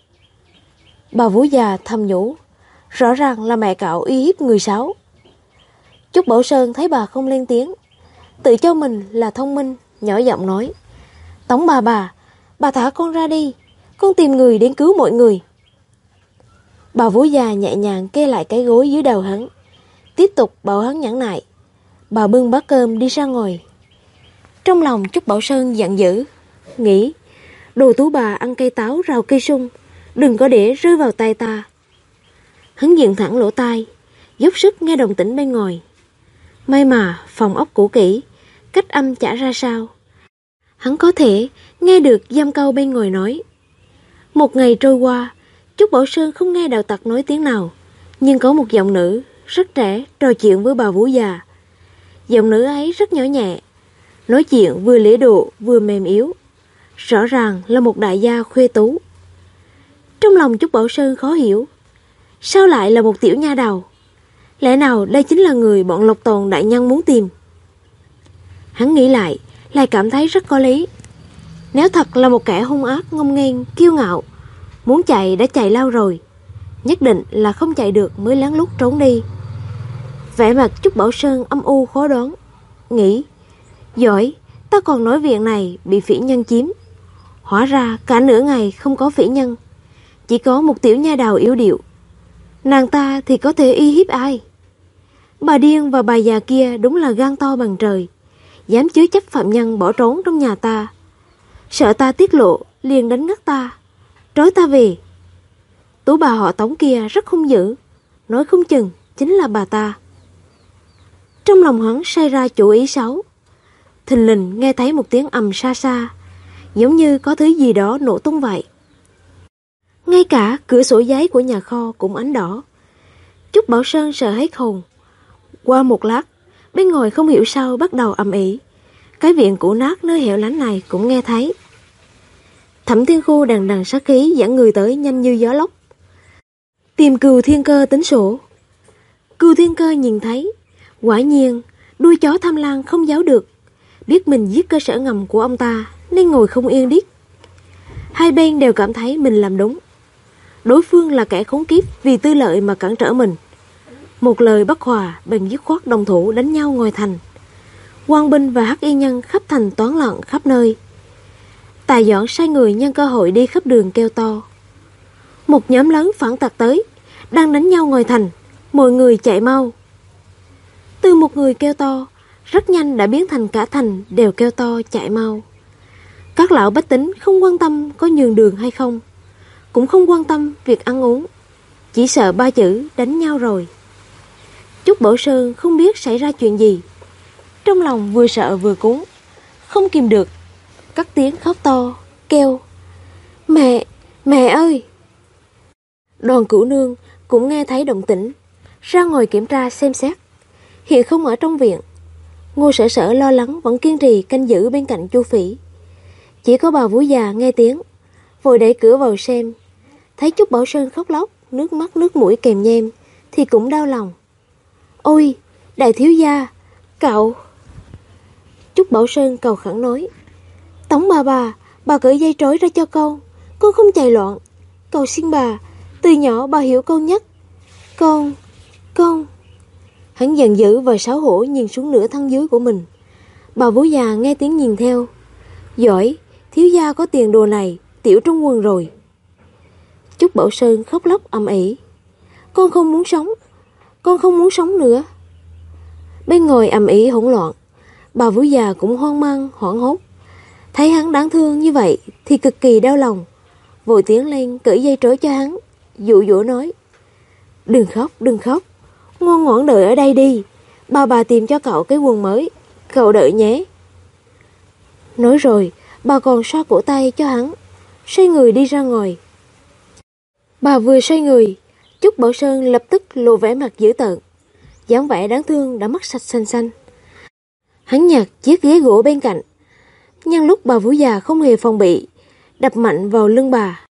Bà vú già thầm nhủ, rõ ràng là mẹ cậu uy hiếp người Sáo. Trúc Bảo Sơn thấy bà không lên tiếng, tự cho mình là thông minh, nhỏ giọng nói, Tống bà thả con ra đi, con tìm người đến cứu mọi người. Bà vú già nhẹ nhàng kê lại cái gối dưới đầu hắn, tiếp tục bảo hắn nhẫn nại. Bà bưng bát cơm đi ra ngoài. Trong lòng Trúc Bảo Sơn giận dữ, nghĩ đồ tú bà ăn cây táo rào cây sung, đừng có để rơi vào tay ta. Hắn dựng thẳng lỗ tai, dốc sức nghe động tĩnh bên ngoài. May mà phòng ốc cũ kỹ, cách âm chả ra sao. Hắn có thể nghe được dăm câu bên ngoài nói. Một ngày trôi qua, Trúc Bảo Sơn không nghe đạo tặc nói tiếng nào, nhưng có một giọng nữ rất trẻ trò chuyện với bà vú già. Giọng nữ ấy rất nhỏ nhẹ, nói chuyện vừa lễ độ vừa mềm yếu, rõ ràng là một đại gia khuê tú. Trong lòng Trúc Bảo Sơn khó hiểu, sao lại là một tiểu nha đầu? Lẽ nào đây chính là người bọn Lộc Tồn đại nhân muốn tìm? Hắn nghĩ lại cảm thấy rất có lý. Nếu thật là một kẻ hung ác ngông nghênh kiêu ngạo, muốn chạy đã chạy lâu rồi, nhất định là không chạy được mới lén lút trốn đi. Vẻ mặt Trúc Bảo Sơn âm u khó đoán, nghĩ giỏi, ta còn nói việc này bị phỉ nhân chiếm, hóa ra cả nửa ngày không có phỉ nhân, chỉ có một tiểu nha đầu yếu điệu. Nàng ta thì có thể uy hiếp ai? Bà điên và bà già kia đúng là gan to bằng trời, dám chứa chấp phạm nhân bỏ trốn trong nhà ta. Sợ ta tiết lộ liền đánh ngất ta, trói ta về. Tú bà họ Tống kia rất hung dữ, nói không chừng chính là bà ta. Trong lòng hắn xảy ra chủ ý xấu. Thình lình nghe thấy một tiếng ầm xa xa, giống như có thứ gì đó nổ tung vậy. Ngay cả cửa sổ giấy của nhà kho cũng ánh đỏ. Trúc Bảo Sơn sợ hết hồn. Qua một lát, bên ngoài không hiểu sao bắt đầu ầm ĩ. Cái viện cũ nát nơi hẻo lánh này cũng nghe thấy. Thẩm Thiên Khu đằng đằng sát khí dẫn người tới nhanh như gió lốc, tìm Cừu Thiên Cơ tính sổ. Cừu Thiên Cơ nhìn thấy, quả nhiên đuôi chó tham lam không giấu được, biết mình giết cơ sở ngầm của ông ta nên ngồi không yên điếc. Hai bên đều cảm thấy mình làm đúng. Đối phương là kẻ khốn kiếp vì tư lợi mà cản trở mình. Một lời bất hòa bèn dứt khoát đồng thủ đánh nhau ngoài thành. Quan binh và hắc y nhân khắp thành toán loạn khắp nơi. Tài Dọn sai người nhân cơ hội đi khắp đường kêu to. Một nhóm lớn phản tặc tới, đang đánh nhau ngoài thành, mọi người chạy mau. Từ một người kêu to, rất nhanh đã biến thành cả thành đều kêu to chạy mau. Các lão bách tính không quan tâm có nhường đường hay không, cũng không quan tâm việc ăn uống, chỉ sợ ba chữ đánh nhau rồi. Trúc Bảo Sơn không biết xảy ra chuyện gì, trong lòng vừa sợ vừa cuốn, không kìm được, cất tiếng khóc to, kêu Mẹ ơi! Đoàn Cửu Nương cũng nghe thấy động tĩnh, ra ngoài kiểm tra xem xét, hiện không ở trong viện. Ngô Sở Sở lo lắng vẫn kiên trì canh giữ bên cạnh Chu Phỉ. Chỉ có bà vú già nghe tiếng, vội đẩy cửa vào xem, thấy Trúc Bảo Sơn khóc lóc, nước mắt nước mũi kèm nhem, thì cũng đau lòng. Ôi, đại thiếu gia, cậu! Trúc Bảo Sơn cầu khẩn nói, Tống bà cởi dây trói ra cho con không chạy loạn. Cầu xin bà, từ nhỏ bà hiểu con nhất. Con... Hắn giận dữ và xấu hổ nhìn xuống nửa thân dưới của mình. Bà vú già nghe tiếng nhìn theo. Giỏi, thiếu gia có tiền đồ này, tiểu trong quần rồi. Trúc Bảo Sơn khóc lóc ầm ĩ. Con không muốn sống nữa. Bên ngoài ầm ĩ hỗn loạn, bà vú già cũng hoang mang, hoảng hốt. Thấy hắn đáng thương như vậy thì cực kỳ đau lòng, vội tiến lên cởi dây trói cho hắn, dụ dỗ nói, đừng khóc, ngoan ngoãn đợi ở đây đi, bà tìm cho cậu cái quần mới, cậu đợi nhé. Nói rồi, bà còn xoa cổ tay cho hắn, xoay người đi ra ngoài. Bà vừa xoay người, Trúc Bảo Sơn lập tức lộ vẻ mặt dữ tợn, dáng vẻ đáng thương đã mất sạch xanh xanh. Hắn nhặt chiếc ghế gỗ bên cạnh, nhân lúc bà vú già không hề phòng bị, đập mạnh vào lưng bà.